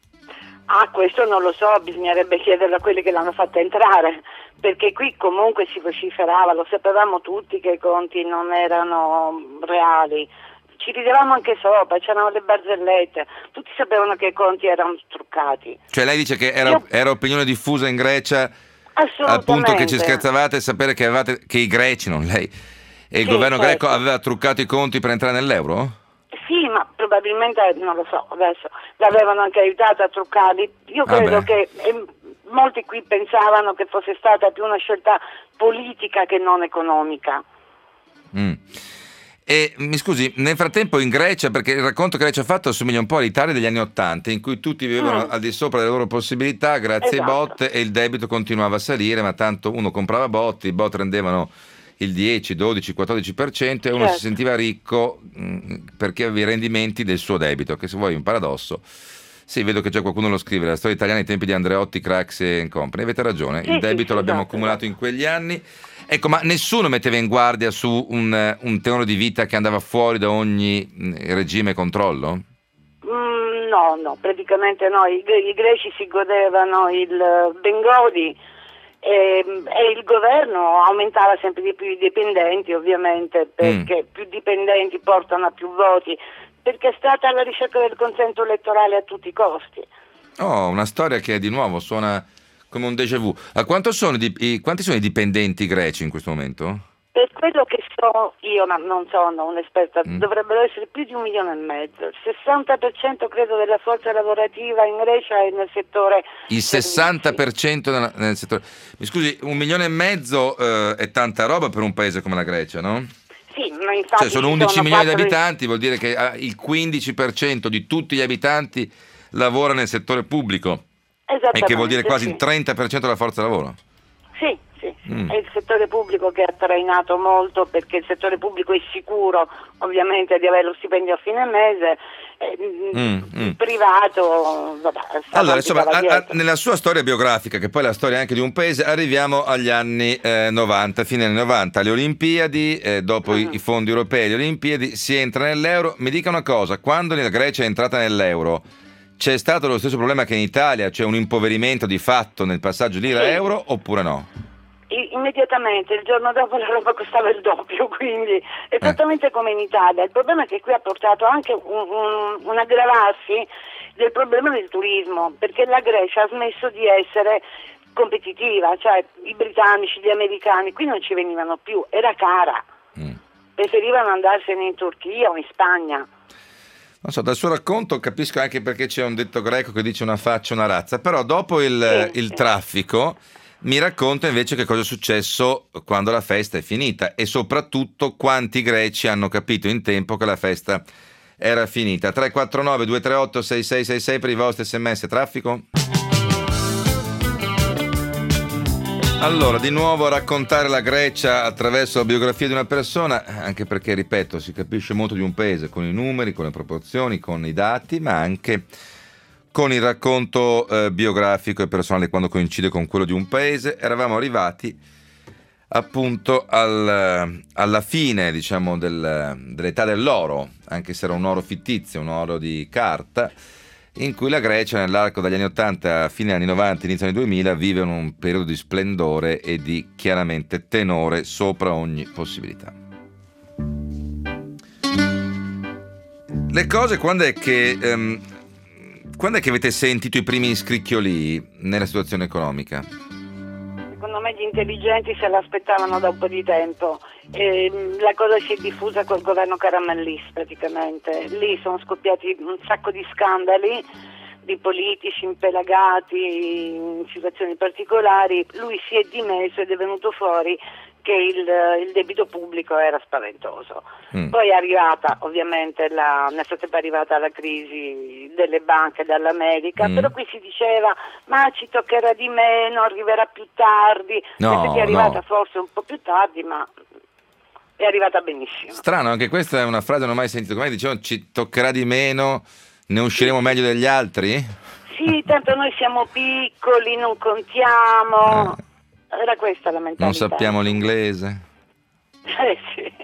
Ah, questo non lo so, bisognerebbe chiederlo a quelli che l'hanno fatta entrare, perché qui comunque si vociferava, lo sapevamo tutti che i conti non erano reali, ci ridevamo anche sopra, c'erano le barzellette, tutti sapevano che i conti erano truccati. Cioè lei dice che era, Io... era opinione diffusa in Grecia, al punto che ci scherzavate, sapere che, avevate, che i greci, non lei, e il sì, governo certo. greco aveva truccato i conti per entrare nell'euro? Sì, ma probabilmente, non lo so, adesso l'avevano anche aiutato a truccarli. Io credo ah che eh, molti qui pensavano che fosse stata più una scelta politica che non economica. Mm. E mi scusi, nel frattempo in Grecia, perché il racconto che lei ci ha fatto assomiglia un po' all'Italia degli anni Ottanta, in cui tutti vivevano mm. al di sopra delle loro possibilità grazie esatto. ai bot, e il debito continuava a salire, ma tanto uno comprava bot, i bot rendevano il dieci, dodici, quattordici per cento e uno certo. si sentiva ricco mh, perché aveva i rendimenti del suo debito, che se vuoi è un paradosso. Sì, vedo che già qualcuno lo scrive, la storia italiana ai tempi di Andreotti, Craxi e Company. Avete ragione, sì, il debito sì, l'abbiamo esatto, accumulato esatto. in quegli anni. Ecco, ma nessuno metteva in guardia su un, un tenore di vita che andava fuori da ogni mh, regime e controllo? Mm, no, no, praticamente no. I, i greci si godevano il Bengodi, E, e il governo aumentava sempre di più i dipendenti, ovviamente, perché mm. più dipendenti portano a più voti, perché è stata alla ricerca del consenso elettorale a tutti i costi. Oh, una storia che di nuovo suona come un déjà vu. A quanto sono di, i, quanti sono i dipendenti greci in questo momento? Per quello che so io, ma non sono un'esperta, mm. dovrebbero essere più di un milione e mezzo. Il sessanta per cento credo della forza lavorativa in Grecia è nel settore il sessanta per cento nel, nel settore. Mi scusi, un milione e mezzo eh, è tanta roba per un paese come la Grecia, no? Sì, ma infatti cioè sono undici sono milioni quattro... di abitanti, vuol dire che ah, il quindici per cento di tutti gli abitanti lavora nel settore pubblico, e che vuol dire quasi sì. il trenta per cento della forza lavoro. Sì, sì, mm. è il settore pubblico che ha trainato molto, perché il settore pubblico è sicuro ovviamente di avere lo stipendio a fine mese, eh, mm, il mm. privato vabbè, allora insomma a, a, nella sua storia biografica, che poi è la storia anche di un paese, arriviamo agli anni eh, novanta, fine anni novanta, le Olimpiadi, eh, dopo mm. i, i fondi europei, le Olimpiadi, si entra nell'euro. Mi dica una cosa, quando la Grecia è entrata nell'euro c'è stato lo stesso problema che in Italia, cioè un impoverimento di fatto nel passaggio lira sì. euro, oppure no? I, immediatamente, il giorno dopo la roba costava il doppio, quindi esattamente eh. come in Italia. Il problema è che qui ha portato anche un, un, un aggravarsi del problema del turismo, perché la Grecia ha smesso di essere competitiva, cioè i britannici, gli americani, qui non ci venivano più, era cara, mm. preferivano andarsene in Turchia o in Spagna. Non so, dal suo racconto capisco anche perché c'è un detto greco che dice una faccia, una razza, però dopo il, sì, il sì. traffico mi racconta invece che cosa è successo quando la festa è finita, e soprattutto quanti greci hanno capito in tempo che la festa era finita. tre quattro nove due tre otto sei sei sei sei per i vostri sms traffico. Allora, di nuovo raccontare la Grecia attraverso la biografia di una persona, anche perché, ripeto, si capisce molto di un paese con i numeri, con le proporzioni, con i dati, ma anche con il racconto eh, biografico e personale quando coincide con quello di un paese. Eravamo arrivati appunto al, alla fine, diciamo, del, dell'età dell'oro, anche se era un oro fittizio, un oro di carta, in cui la Grecia nell'arco dagli anni ottanta a fine anni novanta, inizio anni duemila, vive un periodo di splendore e di chiaramente tenore sopra ogni possibilità. Le cose, quando è che um, quando è che avete sentito i primi scricchioli nella situazione economica? Secondo me gli intelligenti se l'aspettavano da un po' di tempo. E la cosa si è diffusa col governo Karamanlis praticamente. Lì sono scoppiati un sacco di scandali di politici impelagati in situazioni particolari. Lui si è dimesso ed è venuto fuori che il, il debito pubblico era spaventoso. Mm. Poi è arrivata ovviamente la, nel frattempo è arrivata la crisi delle banche dall'America, mm. però qui si diceva ma ci toccherà di meno, arriverà più tardi, no, è arrivata no. forse un po' più tardi, ma è arrivata benissimo. Strano, anche questa è una frase che non ho mai sentito. Come dicevano, ci toccherà di meno, ne usciremo sì. meglio degli altri? Sì, tanto noi siamo piccoli, non contiamo. Eh. Era questa la mentalità. Non sappiamo l'inglese. Eh sì.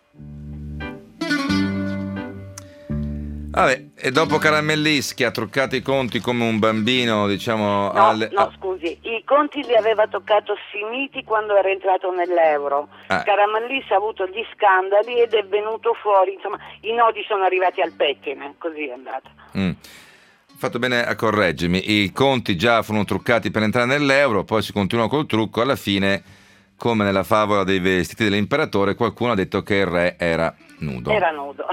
Vabbè, e dopo Karamanlis che ha truccato i conti come un bambino, diciamo... No, alle... no, scusi, i conti li aveva toccato Simiti quando era entrato nell'euro. Ah. Karamanlis ha avuto gli scandali ed è venuto fuori, insomma, i nodi sono arrivati al pettine, così è andata. Mm. Fatto bene a correggermi, i conti già furono truccati per entrare nell'euro, poi si continuò col trucco, alla fine, come nella favola dei vestiti dell'imperatore, qualcuno ha detto che il re era nudo. Era nudo.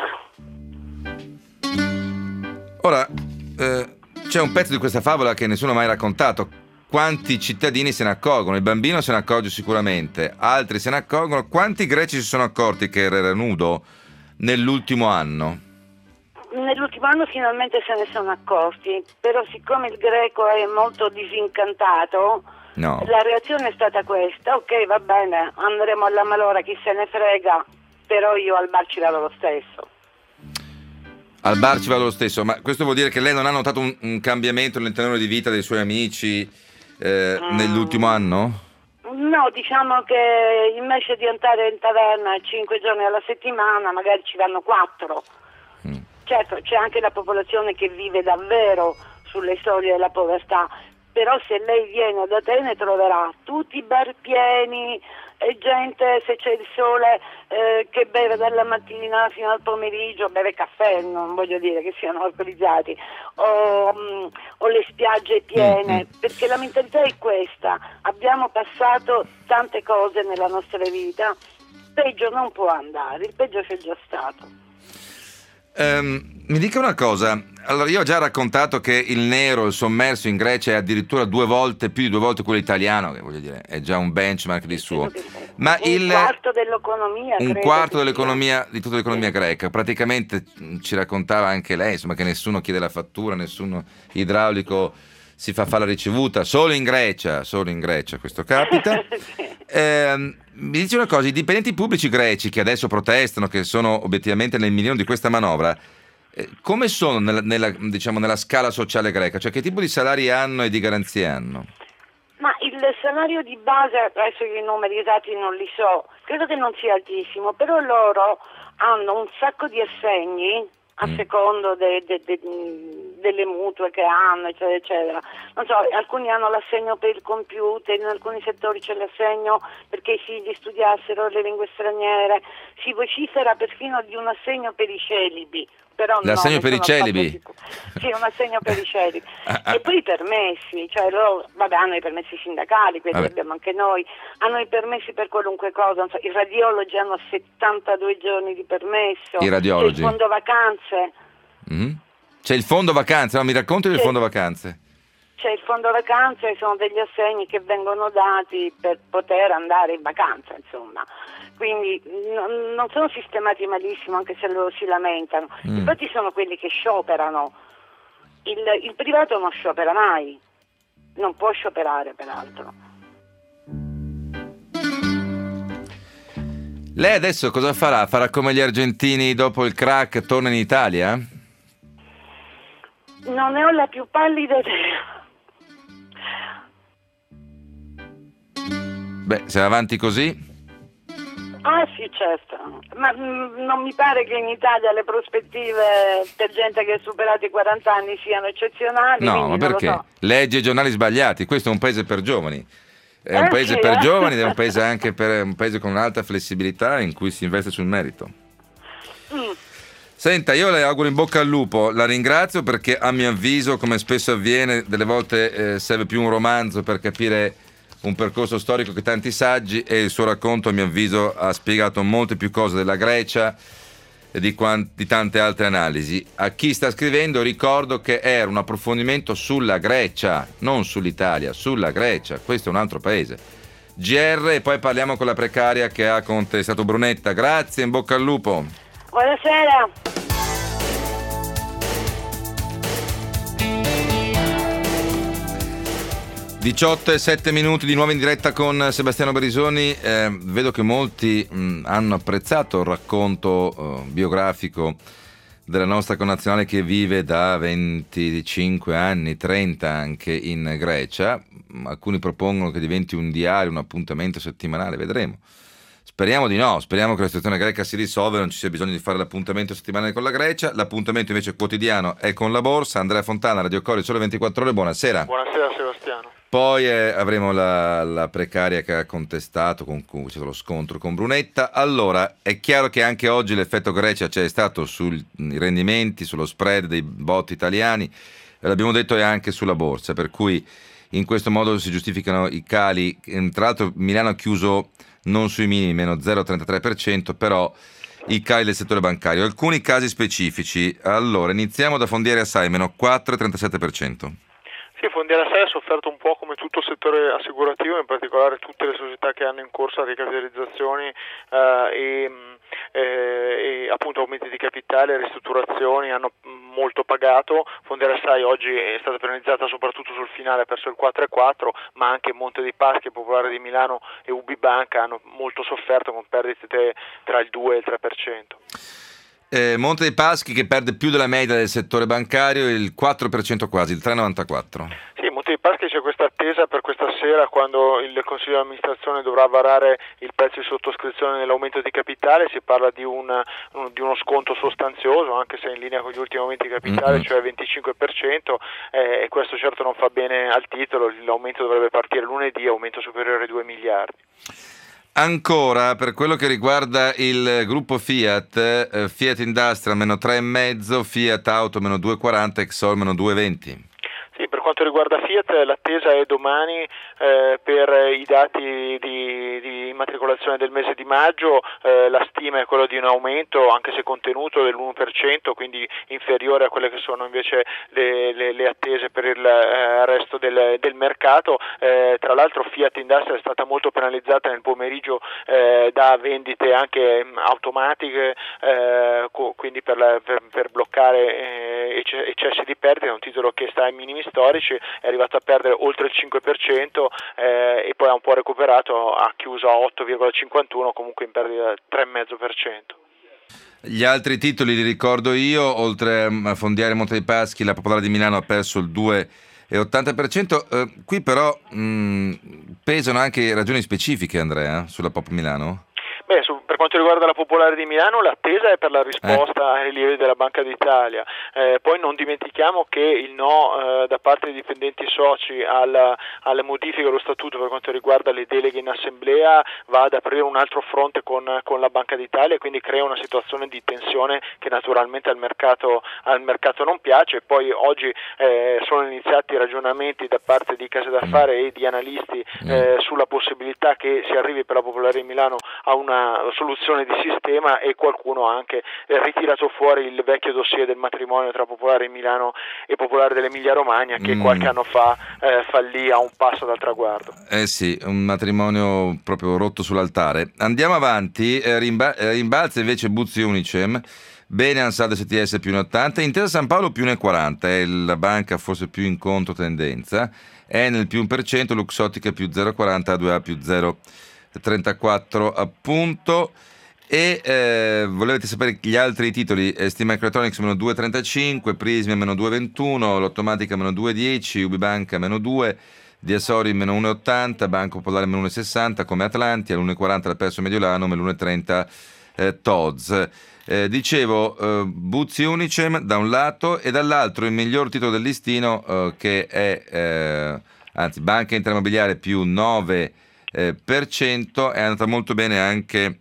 Ora, eh, c'è un pezzo di questa favola che nessuno ha mai raccontato. Quanti cittadini se ne accorgono? Il bambino se ne accorge sicuramente, altri se ne accorgono. Quanti greci si sono accorti che il re era nudo nell'ultimo anno? Nell'ultimo anno finalmente se ne sono accorti, però siccome il greco è molto disincantato, no. la reazione è stata questa: ok, va bene, andremo alla malora, chi se ne frega, però io al bar ci vado lo stesso. Al bar ci vado lo stesso, ma questo vuol dire che lei non ha notato un, un cambiamento nel tenore di vita dei suoi amici eh, mm. nell'ultimo anno? No, diciamo che invece di andare in taverna cinque giorni alla settimana, magari ci vanno quattro. Mm. Certo, c'è anche la popolazione che vive davvero sulle soglie della povertà, però se lei viene da te ne troverà tutti i bar pieni e gente, se c'è il sole, eh, che beve dalla mattina fino al pomeriggio, beve caffè, non voglio dire che siano alcolizzati, o, um, o le spiagge piene, mm-hmm. perché la mentalità è questa: abbiamo passato tante cose nella nostra vita, peggio non può andare, il peggio c'è già stato. Um, mi dica una cosa, allora io ho già raccontato che il nero, il sommerso in Grecia è addirittura due volte, più di due volte quello italiano, che voglio dire è già un benchmark di suo. Ma un il, quarto dell'economia un quarto dell'economia di tutta l'economia sì. greca, praticamente ci raccontava anche lei, insomma, che nessuno chiede la fattura, nessuno idraulico si fa fare la ricevuta, solo in Grecia, solo in Grecia questo capita. sì. eh, mi dice una cosa, i dipendenti pubblici greci che adesso protestano, che sono obiettivamente nel milione di questa manovra, eh, come sono nella, nella, diciamo, nella scala sociale greca? Cioè che tipo di salari hanno e di garanzie hanno? Ma il salario di base, adesso i numeri esatti non li so, credo che non sia altissimo, però loro hanno un sacco di assegni a mm. secondo de, de, de, delle mutue che hanno, eccetera, eccetera. Non so, alcuni hanno l'assegno per il computer, in alcuni settori c'è l'assegno perché i figli studiassero le lingue straniere, si vocifera perfino di un assegno per i celibi. Però l'assegno no, per i celibi? Sì, un assegno per i celibi. E poi i permessi, cioè loro, vabbè, hanno i permessi sindacali, quelli abbiamo anche noi, hanno i permessi per qualunque cosa, so, i radiologi hanno settantadue giorni di permesso, i radiologi. C'è il fondo vacanze. Mm-hmm. C'è il fondo vacanze, no? Mi racconti del fondo vacanze? C'è il fondo vacanze, sono degli assegni che vengono dati per poter andare in vacanza, insomma. Quindi non, non sono sistemati malissimo, anche se loro si lamentano. Mm. Infatti sono quelli che scioperano. Il, il privato non sciopera mai, non può scioperare peraltro. Lei adesso cosa farà? Farà come gli argentini dopo il crack, torna in Italia? Non ne ho la più pallida idea. Beh, se va avanti così... Ah sì, certo, ma mh, non mi pare che in Italia le prospettive per gente che ha superato i quaranta anni siano eccezionali. No, ma perché? So. Legge i giornali sbagliati, questo è un paese per giovani. È un eh, paese sì, per eh? giovani ed è un paese anche per un paese con un'alta flessibilità in cui si investe sul merito. Mm. Senta, io le auguro in bocca al lupo, la ringrazio perché a mio avviso, come spesso avviene, delle volte eh, serve più un romanzo per capire un percorso storico che tanti saggi, e il suo racconto a mio avviso ha spiegato molte più cose della Grecia e di, quant- di tante altre analisi. A chi sta scrivendo ricordo che era un approfondimento sulla Grecia, non sull'Italia, sulla Grecia, questo è un altro paese. G R e poi parliamo con la precaria che ha contestato Brunetta. Grazie, in bocca al lupo. Buonasera. diciotto e sette minuti di nuovo in diretta con Sebastiano Barisoni. Eh, vedo che molti mh, hanno apprezzato il racconto eh, biografico della nostra connazionale che vive da venticinque anni, trenta anche in Grecia. Alcuni propongono che diventi un diario, un appuntamento settimanale, vedremo. Speriamo di no, speriamo che la situazione greca si risolva e non ci sia bisogno di fare l'appuntamento settimanale con la Grecia. L'appuntamento invece quotidiano è con la Borsa. Andrea Fontana, Radio Cori, Sole ventiquattro Ore, buonasera. Buonasera Sebastiano. Poi eh, avremo la, la precaria che ha contestato, con cui c'è lo scontro con Brunetta. Allora, è chiaro che anche oggi l'effetto Grecia c'è stato sui rendimenti, sullo spread dei bot italiani, l'abbiamo detto, e anche sulla borsa, per cui in questo modo si giustificano i cali. Tra l'altro Milano ha chiuso non sui minimi, meno zero virgola trentatré per cento, però i cali del settore bancario. Alcuni casi specifici. Allora, iniziamo da Fondiere Assai, meno quattro virgola trentasette per cento. Sì, Fondiere Assai ha sofferto un po' come tutto il settore assicurativo, in particolare tutte le società che hanno in corsa ricapitalizzazioni eh, e, eh, e appunto aumenti di capitale, ristrutturazioni, hanno molto pagato. Fondiere Assai oggi è stata penalizzata soprattutto sul finale, perso il quattro virgola quattro, ma anche Monte dei Paschi, Popolare di Milano e Ubibanca hanno molto sofferto con perdite tra il due e il tre per cento. Eh, Monte dei Paschi che perde più della media del settore bancario, il quattro per cento quasi, il tre virgola novantaquattro. Sì, Monte dei Paschi c'è questa attesa per questa sera, quando il Consiglio di amministrazione dovrà varare il prezzo di sottoscrizione nell'aumento di capitale. Si parla di, un, un, di uno sconto sostanzioso, anche se in linea con gli ultimi aumenti di capitale, mm-hmm. cioè venticinque per cento, eh, e questo certo non fa bene al titolo. L'aumento dovrebbe partire lunedì, aumento superiore ai due miliardi. Ancora, per quello che riguarda il gruppo Fiat, eh, Fiat Industrial meno tre virgola cinque, Fiat Auto meno due virgola quaranta, Exor meno due virgola venti. Sì, per quanto riguarda Fiat l'attesa è domani eh, per i dati di, di immatricolazione del mese di maggio. Eh, la stima è quella di un aumento, anche se contenuto, dell'uno per cento, quindi inferiore a quelle che sono invece le, le, le attese per il eh, resto del, del mercato. Eh, tra l'altro Fiat Industrial è stata molto penalizzata nel pomeriggio eh, da vendite anche automatiche, eh, co- quindi per, la, per, per bloccare eh, eccessi di perdite. È un titolo che sta ai minimi storici, è arrivato a perdere oltre il cinque per cento eh, e poi ha un po' recuperato, ha chiuso a otto virgola cinquantuno, comunque in perdita del tre virgola cinque per cento. Gli altri titoli li ricordo io, oltre a Fondiare Monte dei Paschi, la Popolare di Milano ha perso il due virgola ottanta per cento. Eh, qui però mh, pesano anche ragioni specifiche, Andrea, sulla Pop Milano? Beh, su, per quanto riguarda la Popolare di Milano, l'attesa è per la risposta eh. ai rilievi della Banca d'Italia. Eh, poi non dimentichiamo che il no eh, da parte dei dipendenti soci alla, alle modifiche allo statuto per quanto riguarda le deleghe in assemblea va ad aprire un altro fronte con, con la Banca d'Italia, e quindi crea una situazione di tensione che naturalmente al mercato, al mercato non piace. Poi oggi eh, sono iniziati ragionamenti da parte di case d'affari e di analisti eh, sulla possibilità che si arrivi per la Popolare di Milano a una soluzione di sistema, e qualcuno ha anche eh, ritirato fuori il vecchio dossier del matrimonio tra Popolare di Milano e Popolare dell'Emilia Romagna, che mm. qualche anno fa eh, fallì a un passo dal traguardo. Eh sì, un matrimonio proprio rotto sull'altare. Andiamo avanti, eh, rimba- eh, rimbalza invece Buzzi Unicem, bene Ansaldo S T S più uno virgola ottanta, Intesa San Paolo più uno virgola quaranta, è la banca forse più in controtendenza, Enel più uno per cento, Luxottica più zero virgola quaranta, A due A più zero virgola trentaquattro appunto. E eh, volevate sapere gli altri titoli? eh, Steam Microelectronics meno due virgola trentacinque, Prismia meno due virgola ventuno, Lottomatica meno due virgola dieci, Ubibanca meno due, Diasori meno uno virgola ottanta, Banco Popolare meno uno virgola sessanta, come Atlantia, l'uno virgola quaranta la Perso Mediolano, meno uno virgola trenta eh, Tod's. Eh, dicevo, eh, Buzzi Unicem da un lato, e dall'altro il miglior titolo del listino eh, che è eh, anzi Banca Intermobiliare più nove eh, per cento, è andata molto bene anche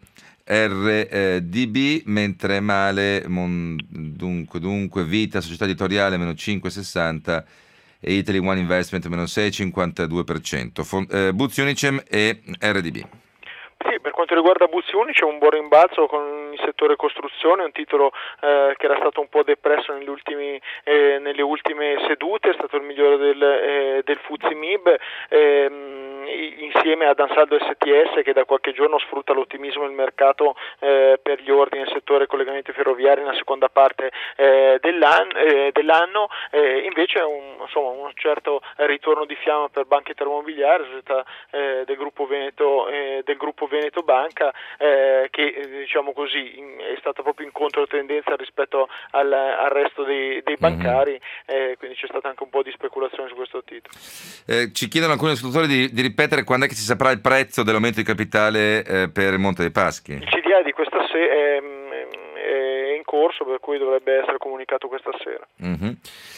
R D B, mentre male mon, dunque, dunque Vita Società Editoriale meno cinque virgola sessanta e Italy One Investment meno sei virgola cinquantadue per cento. Fon- eh, Buzzi Unicem e R D B. Sì, per quanto riguarda Buzzi Unicem c'è un buon rimbalzo con il settore costruzione, un titolo eh, che era stato un po' depresso negli ultimi, eh, nelle ultime sedute, è stato il migliore del, eh, del F T S E M I B, ehm, insieme ad Ansaldo S T S che da qualche giorno sfrutta l'ottimismo del mercato eh, per gli ordini nel settore collegamenti ferroviari nella seconda parte eh, dell'anno, eh, dell'anno eh, invece un, insomma, un certo ritorno di fiamma per Banca Intermobiliare, società eh, del gruppo Veneto, eh, del gruppo Veneto Banca, eh, che eh, diciamo così in, è stata proprio in controtendenza rispetto al, al resto dei, dei bancari, eh, quindi c'è stata anche un po' di speculazione su questo titolo. Eh, ci chiedono alcuni ascoltatori di, di ripetere quando è che si saprà il prezzo dell'aumento di capitale eh, per il Monte dei Paschi. Il C D A di questa sera è, è in corso, per cui dovrebbe essere comunicato questa sera. Mm-hmm.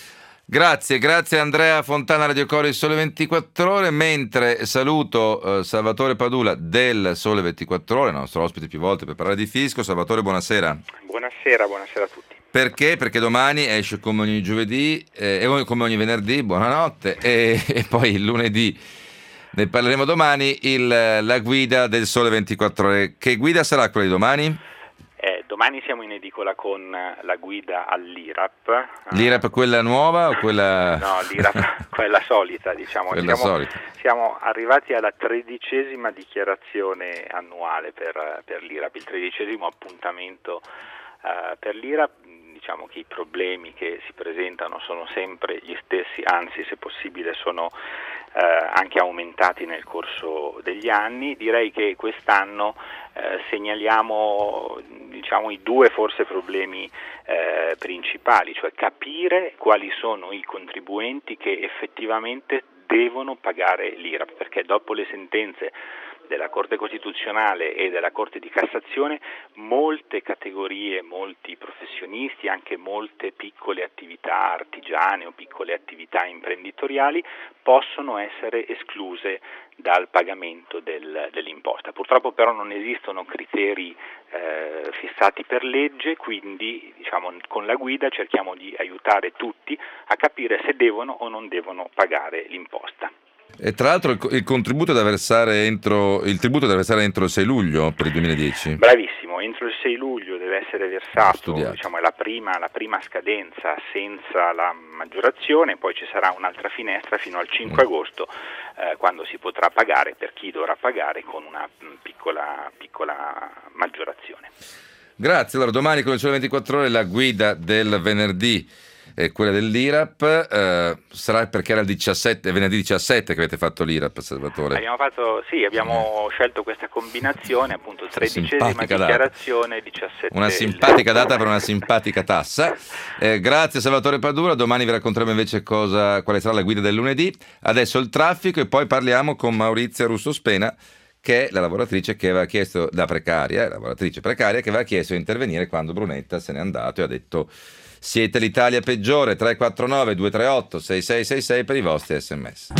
Grazie, grazie Andrea Fontana, Radio Coro il Sole ventiquattro Ore, mentre saluto eh, Salvatore Padula del Sole ventiquattro Ore, nostro ospite più volte per parlare di fisco. Salvatore, buonasera. Buonasera, buonasera a tutti. Perché? Perché domani esce come ogni giovedì, eh, come ogni venerdì, buonanotte, e, e poi il lunedì, ne parleremo domani, il, la guida del Sole ventiquattro Ore. Che guida sarà quella di domani? Eh, domani siamo in edicola con la guida all'I R A P. L'I R A P quella nuova o quella... No, l'I R A P quella solita, diciamo. Quella siamo, solita. Siamo arrivati alla tredicesima dichiarazione annuale per, per l'I R A P, il tredicesimo appuntamento uh, per l'I R A P. Diciamo che i problemi che si presentano sono sempre gli stessi, anzi se possibile sono eh, anche aumentati nel corso degli anni. Direi che quest'anno eh, segnaliamo diciamo i due forse problemi eh, principali, cioè capire quali sono i contribuenti che effettivamente devono pagare l'I R A P, perché dopo le sentenze della Corte Costituzionale e della Corte di Cassazione molte categorie, molti professionisti, anche molte piccole attività artigiane o piccole attività imprenditoriali possono essere escluse dal pagamento del, dell'imposta. Purtroppo però non esistono criteri eh, fissati per legge, quindi diciamo, con la guida cerchiamo di aiutare tutti a capire se devono o non devono pagare l'imposta. E tra l'altro il, il contributo da versare entro il tributo da versare entro il sei luglio per il duemiladieci. Bravissimo, entro il sei luglio deve essere versato, diciamo è la prima, la prima scadenza senza la maggiorazione, poi ci sarà un'altra finestra fino al cinque agosto eh, quando si potrà pagare per chi dovrà pagare con una piccola, piccola maggiorazione. Grazie, allora domani con il Sole ventiquattro Ore la guida del venerdì e quella dell'I R A P eh, sarà perché era il diciassette, venerdì diciassette che avete fatto l'I R A P, Salvatore. Abbiamo fatto, sì, abbiamo eh. scelto questa combinazione, appunto tredicesima dichiarazione, diciassette. Una simpatica data per una simpatica tassa. Eh, grazie Salvatore Padula, domani vi racconteremo invece cosa, quale sarà la guida del lunedì. Adesso il traffico e poi parliamo con Maurizia Russo Spena, che è la lavoratrice che aveva chiesto, da precaria, lavoratrice precaria che aveva chiesto di intervenire quando Brunetta se n'è andato e ha detto: siete l'Italia peggiore. Tre quattro nove due tre otto sei sei sei sei per i vostri sms.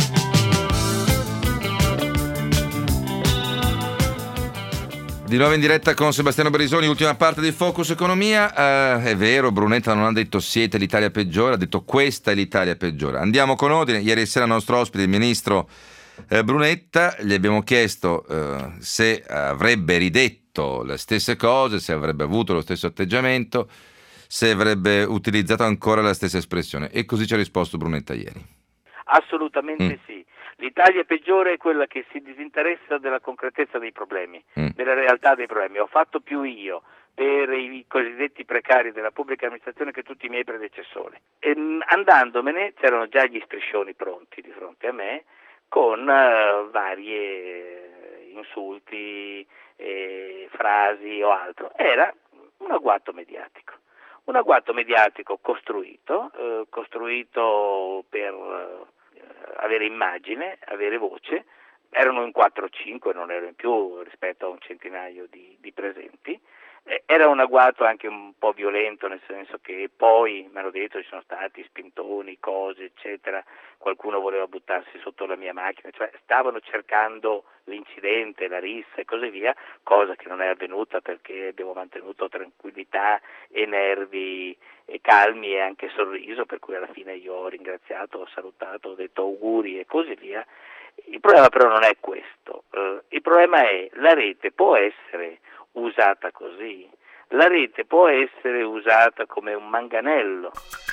Di nuovo in diretta con Sebastiano Barisoni, ultima parte di Focus Economia. Eh, è vero, Brunetta non ha detto siete l'Italia peggiore, ha detto questa è l'Italia peggiore. Andiamo con ordine. Ieri sera il nostro ospite, il ministro eh, Brunetta, gli abbiamo chiesto eh, se avrebbe ridetto le stesse cose, se avrebbe avuto lo stesso atteggiamento, se avrebbe utilizzato ancora la stessa espressione, e così ci ha risposto Brunetta ieri. Assolutamente mm. sì. L'Italia peggiore è quella che si disinteressa della concretezza dei problemi, mm. della realtà dei problemi. Ho fatto più io per i cosiddetti precari della pubblica amministrazione che tutti i miei predecessori. E, andandomene c'erano già gli striscioni pronti di fronte a me con uh, varie insulti, eh, frasi o altro. Era un agguato mediatico. Un agguato mediatico costruito, eh, costruito per eh, avere immagine, avere voce. Erano in quattro o cinque, non ero in più rispetto a un centinaio di, di presenti, Era un agguato anche un po' violento, nel senso che poi, mi hanno detto, ci sono stati spintoni, cose, eccetera, qualcuno voleva buttarsi sotto la mia macchina, cioè stavano cercando l'incidente, la rissa e così via, cosa che non è avvenuta perché abbiamo mantenuto tranquillità e nervi e calmi e anche sorriso, per cui alla fine io ho ringraziato, ho salutato, ho detto auguri e così via. Il problema però non è questo, eh, il problema è la rete può essere usata così, la rete può essere usata come un manganello.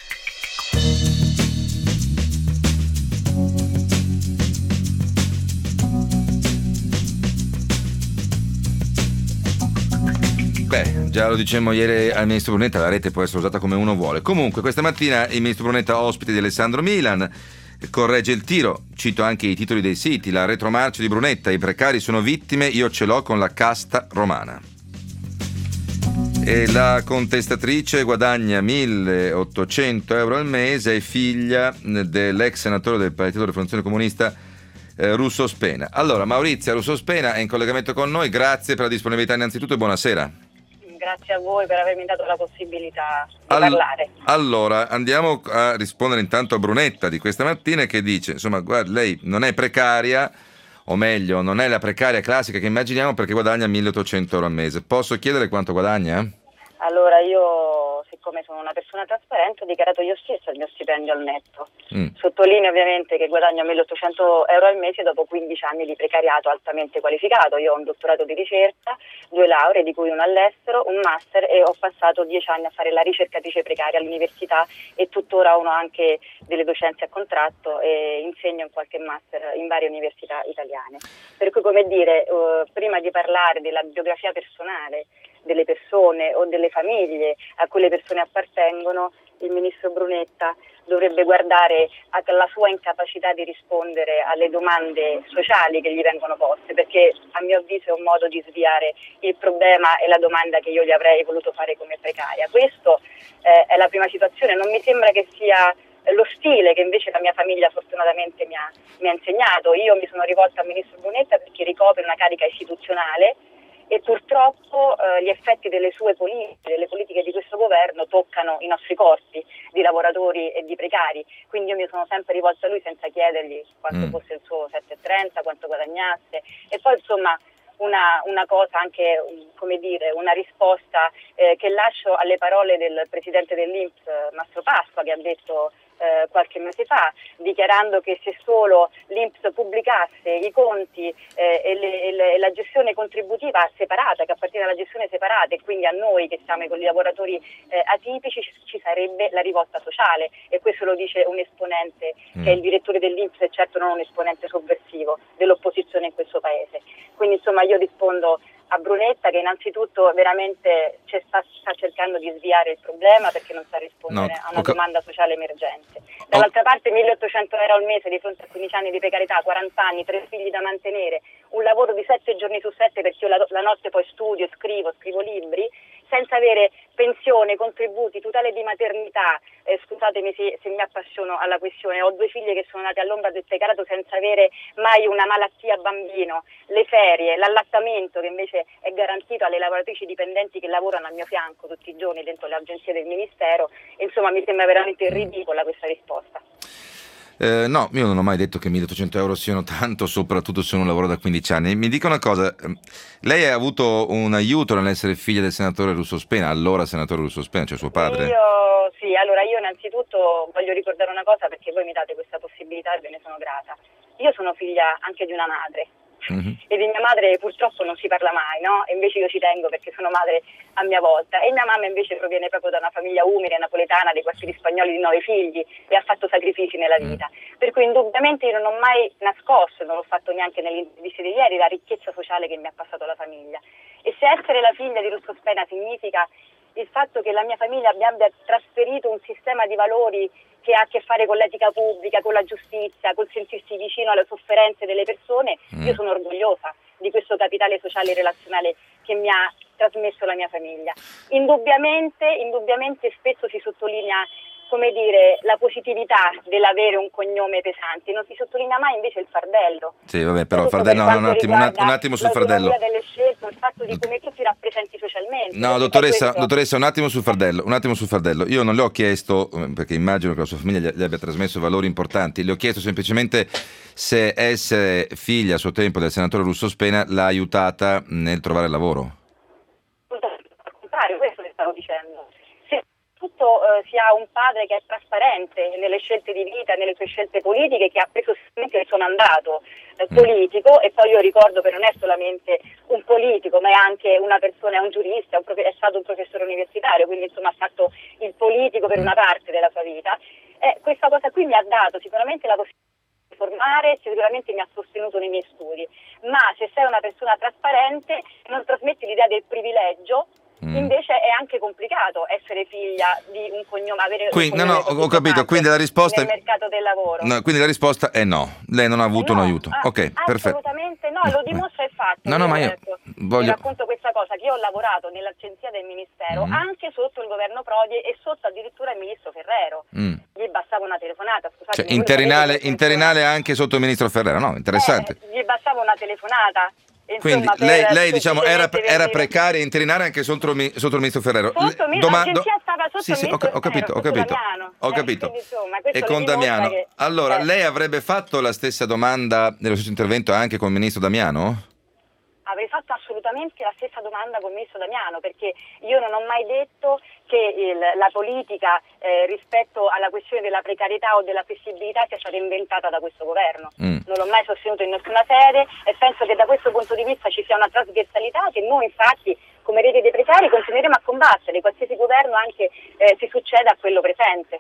Beh, già lo dicemmo ieri al ministro Brunetta, la rete può essere usata come uno vuole. Comunque, questa mattina il ministro Brunetta, ospite di Alessandro Milan, corregge il tiro. Cito anche i titoli dei siti: la retromarcia di Brunetta, i precari sono vittime, io ce l'ho con la casta romana. E la contestatrice guadagna milleottocento euro al mese, è figlia dell'ex senatore del Partito della Rifondazione Comunista eh, Russo Spena. Allora, Maurizia Russo Spena è in collegamento con noi, grazie per la disponibilità innanzitutto e buonasera. Grazie a voi per avermi dato la possibilità di All- parlare. Allora, andiamo a rispondere intanto a Brunetta di questa mattina, che dice, insomma, guarda, lei non è precaria, o meglio, non è la precaria classica che immaginiamo, perché guadagna milleottocento euro al mese. Posso chiedere quanto guadagna? Allora, io, siccome sono una persona trasparente, ho dichiarato io stessa il mio stipendio al netto. Mm. Sottolineo ovviamente che guadagno milleottocento euro al mese dopo quindici anni di precariato altamente qualificato. Io ho un dottorato di ricerca, due lauree, di cui una all'estero, un master, e ho passato dieci anni a fare la ricercatrice precaria all'università, e tuttora ho anche delle docenze a contratto e insegno in qualche master in varie università italiane. Per cui, come dire, eh, prima di parlare della biografia personale delle persone o delle famiglie a cui le persone appartengono, il ministro Brunetta dovrebbe guardare alla sua incapacità di rispondere alle domande sociali che gli vengono poste, perché a mio avviso è un modo di sviare il problema e la domanda che io gli avrei voluto fare come precaria. Questo eh, è la prima situazione. Non mi sembra che sia lo stile che invece la mia famiglia fortunatamente mi ha, mi ha insegnato. Io mi sono rivolta al ministro Brunetta perché ricopre una carica istituzionale e purtroppo eh, gli effetti delle sue politiche, delle politiche di questo governo toccano i nostri corpi di lavoratori e di precari. Quindi io mi sono sempre rivolta a lui senza chiedergli quanto mm. fosse il suo sette e trenta, quanto guadagnasse, e poi insomma una, una cosa anche, come dire, una risposta eh, che lascio alle parole del presidente dell'I N P S, Mastro Pasqua, che ha detto Eh, qualche mese fa, dichiarando che se solo l'I N P S pubblicasse i conti eh, e, le, e, le, e la gestione contributiva separata, che appartiene alla gestione separata, e quindi a noi che siamo con i lavoratori eh, atipici, ci, ci sarebbe la rivolta sociale, e questo lo dice un esponente mm. che è il direttore dell'I N P S, e certo non un esponente sovversivo dell'opposizione in questo paese. Quindi insomma io rispondo a Brunetta che innanzitutto veramente sta, sta cercando di sviare il problema, perché non sa rispondere no, a una okay. domanda sociale emergente. Dall'altra oh. parte milleottocento euro al mese di fronte a quindici anni di precarietà, quaranta anni, tre figli da mantenere, un lavoro di sette giorni su sette, perché io la, la notte poi studio, scrivo, scrivo libri, senza avere pensione, contributi, tutele di maternità, eh, scusatemi se, se mi appassiono alla questione, ho due figlie che sono nate all'ombra del precariato senza avere mai una malattia bambino, le ferie, l'allattamento che invece è garantito alle lavoratrici dipendenti che lavorano al mio fianco tutti i giorni dentro le agenzie del Ministero. Insomma, mi sembra veramente ridicola questa risposta. Eh, no, io non ho mai detto che milleottocento euro siano tanto, soprattutto se uno lavora da quindici anni. Mi dica una cosa, lei ha avuto un aiuto nell'essere figlia del senatore Russo Spena, allora senatore Russo Spena, cioè suo padre? Io sì, allora io innanzitutto voglio ricordare una cosa, perché voi mi date questa possibilità e ve ne sono grata. Io sono figlia anche di una madre. Mm-hmm. E di mia madre purtroppo non si parla mai, no? E invece io ci tengo perché sono madre a mia volta. E mia mamma invece proviene proprio da una famiglia umile, napoletana, dei quartieri spagnoli, di nove figli, e ha fatto sacrifici nella vita. Mm. Per cui indubbiamente io non ho mai nascosto, non l'ho fatto neanche nelle interviste di ieri, la ricchezza sociale che mi ha passato la famiglia. E se essere la figlia di Russo Spena significa il fatto che la mia famiglia mi abbia trasferito un sistema di valori che ha a che fare con l'etica pubblica, con la giustizia, col sentirsi vicino alle sofferenze delle persone, mm. io sono orgogliosa di questo capitale sociale e relazionale che mi ha trasmesso la mia famiglia. Indubbiamente, indubbiamente spesso si sottolinea come dire, la positività dell'avere un cognome pesante, non si sottolinea mai invece il fardello. Sì, vabbè, però il fardello, no, un attimo, un attimo, un attimo sul fardello. Delle scelte, il fatto di come tu ti rappresenti socialmente. No, dottoressa, dottoressa, un attimo sul fardello, un attimo sul fardello. Io non le ho chiesto, perché immagino che la sua famiglia gli abbia trasmesso valori importanti, le ho chiesto semplicemente se essere figlia a suo tempo del senatore Russo Spena l'ha aiutata nel trovare lavoro. Al contrario, questo le stavo dicendo. Tutto eh, si ha un padre che è trasparente nelle scelte di vita, nelle sue scelte politiche, che ha preso sicuramente il suo mandato eh, politico, e poi io ricordo che non è solamente un politico, ma è anche una persona, è un giurista, è, un prof- è stato un professore universitario, quindi insomma ha fatto il politico per una parte della sua vita. Eh, questa cosa qui mi ha dato sicuramente la possibilità di formare, sicuramente mi ha sostenuto nei miei studi, ma se sei una persona trasparente non trasmetti l'idea del privilegio. Mm. Invece è anche complicato essere figlia di un cognome, avere quindi, un cognome no, no, ho capito, quindi la risposta nel mercato del lavoro. No, quindi la risposta è no, lei non ha avuto eh no, un aiuto. Ah, ok, perfetto. Assolutamente no, lo dimostra il fatto. No, no, ma io ecco, voglio... vi racconto questa cosa, che io ho lavorato nell'agenzia del Ministero mm. anche sotto il governo Prodi e sotto addirittura il ministro Ferrero. Mm. Gli bastava una telefonata, scusate. Cioè, interinale, interinale anche sotto il ministro Ferrero, no? Interessante. Eh, gli bastava una telefonata. Quindi insomma, lei, lei diciamo era, era vedere... precaria e interinale anche sotto, sotto il ministro Ferrero. Sotto il Doma- l'agenzia stava sotto sì, il sì, ministro ho, ho capito, ho capito, Damiano. ho Eh, capito. quindi, insomma, E con Damiano. Che... Allora, eh. lei avrebbe fatto la stessa domanda nello stesso intervento anche con il ministro Damiano? Avrei fatto assolutamente la stessa domanda con il ministro Damiano, perché io non ho mai detto che il, la politica eh, rispetto alla questione della precarietà o della flessibilità sia stata inventata da questo governo. Mm. Non l'ho mai sostenuto in nessuna sede e penso che da questo punto di vista ci sia una trasversalità che noi infatti come rete dei precari continueremo a combattere, qualsiasi governo anche eh, si succeda a quello presente.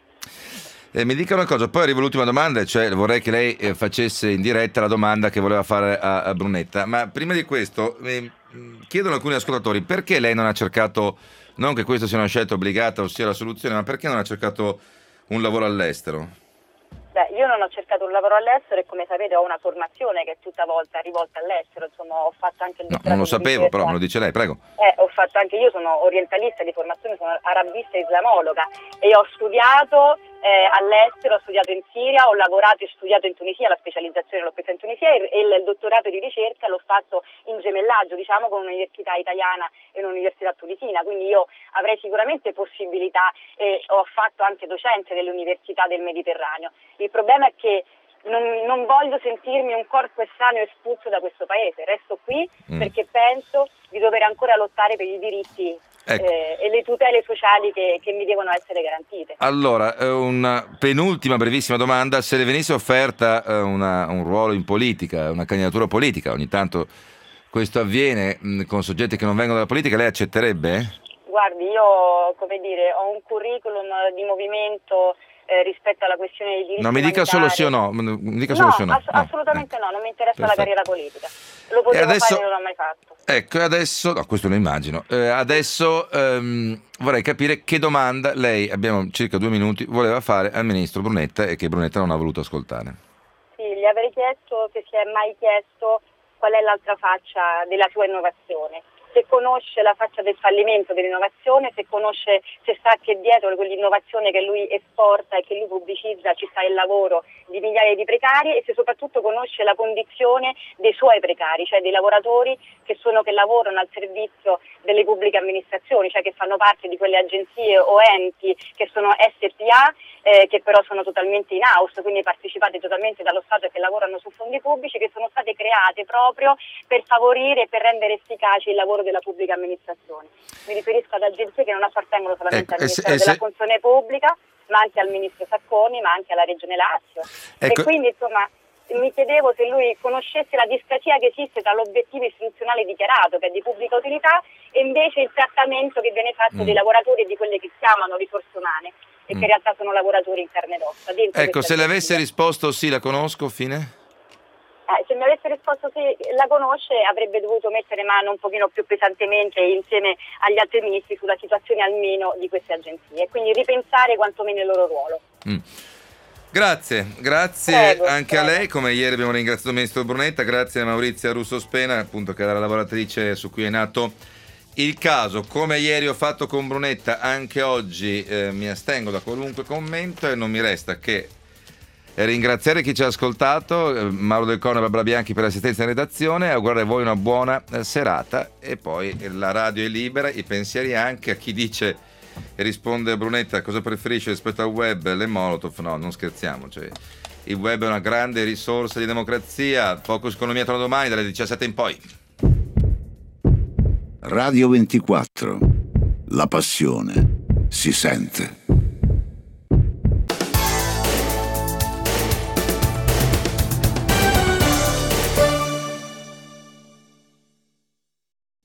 Eh, mi dica una cosa, poi arrivo l'ultima domanda, cioè vorrei che lei eh, facesse in diretta la domanda che voleva fare a, a Brunetta, ma prima di questo eh, chiedono alcuni ascoltatori perché lei non ha cercato, non che questo sia una scelta obbligata o sia la soluzione, ma perché non ha cercato un lavoro all'estero? Beh, io non ho cercato un lavoro all'estero e come sapete ho una formazione che è tutta volta rivolta all'estero, insomma ho fatto anche il no, non lo sapevo, però me lo dice lei, prego. Eh, ho fatto anche io, sono orientalista di formazione, sono arabista e islamologa e ho studiato eh, all'estero, ho studiato in Siria, ho lavorato e studiato in Tunisia, la specializzazione l'ho presa in Tunisia e, e il dottorato di ricerca l'ho fatto in gemellaggio, diciamo, con un'università italiana e un'università tunisina, quindi io avrei sicuramente possibilità e ho fatto anche docenza delle università del Mediterraneo. Il problema è che non, non voglio sentirmi un corpo estraneo espulso da questo paese, resto qui mm. perché penso di dover ancora lottare per i diritti ecco. eh, e le tutele sociali che, che mi devono essere garantite. Allora, una penultima brevissima domanda, se le venisse offerta una, un ruolo in politica, una candidatura politica, ogni tanto questo avviene mh, con soggetti che non vengono dalla politica, lei accetterebbe? Guardi, io come dire, ho un curriculum di movimento eh, rispetto alla questione dei diritti. No, mi dica solo sì o no. Mi dica solo no, sì o no. ass- no. assolutamente eh. no, non mi interessa Perfetto. la carriera politica. Lo potevo adesso, fare e non l'ho mai fatto. Ecco, adesso, no, questo lo immagino. Eh, adesso ehm, vorrei capire che domanda lei, abbiamo circa due minuti, voleva fare al ministro Brunetta e che Brunetta non ha voluto ascoltare. Sì, gli avrei chiesto se si è mai chiesto qual è l'altra faccia della sua innovazione. Se conosce la faccia del fallimento dell'innovazione, se conosce, se sa che dietro quell'innovazione che lui esporta e che lui pubblicizza ci sta il lavoro di migliaia di precari e se soprattutto conosce la condizione dei suoi precari, cioè dei lavoratori che sono che lavorano al servizio delle pubbliche amministrazioni, cioè che fanno parte di quelle agenzie o enti che sono S P A eh, che però sono totalmente in house, quindi partecipate totalmente dallo Stato e che lavorano su fondi pubblici, che sono state create proprio per favorire e per rendere efficace il lavoro della pubblica amministrazione. Mi riferisco ad agenzie che non appartengono solamente ecco, al Ministero e se, della Funzione Pubblica, ma anche al Ministro Sacconi, ma anche alla Regione Lazio. Ecco. E quindi insomma mi chiedevo se lui conoscesse la discrasia che esiste tra l'obiettivo istituzionale dichiarato, che è di pubblica utilità, e invece il trattamento che viene fatto mm. dei lavoratori e di quelle che chiamano risorse umane e mm. che in realtà sono lavoratori in carne ed ossa. Ecco, se le avesse risposto sì, la conosco, fine? Eh, se mi avesse risposto sì, la conosce, avrebbe dovuto mettere mano un pochino più pesantemente insieme agli altri ministri sulla situazione almeno di queste agenzie, quindi ripensare quantomeno il loro ruolo. Mm. Grazie, grazie prego, anche prego. a lei, come ieri abbiamo ringraziato il ministro Brunetta, grazie a Maurizia Russo Spena, appunto, che era la lavoratrice su cui è nato Il caso, come ieri ho fatto con Brunetta, anche oggi eh, mi astengo da qualunque commento e non mi resta che ringraziare chi ci ha ascoltato, eh, Mauro Del Corno e Barbara Bianchi per l'assistenza in redazione, augurare a voi una buona eh, serata, e poi la radio è libera, i pensieri anche. A chi dice e risponde a Brunetta cosa preferisce rispetto al web, le Molotov, no, non scherziamo, cioè, il web è una grande risorsa di democrazia. Focus Economia torna domani dalle diciassette in poi. Radio ventiquattro, la passione si sente.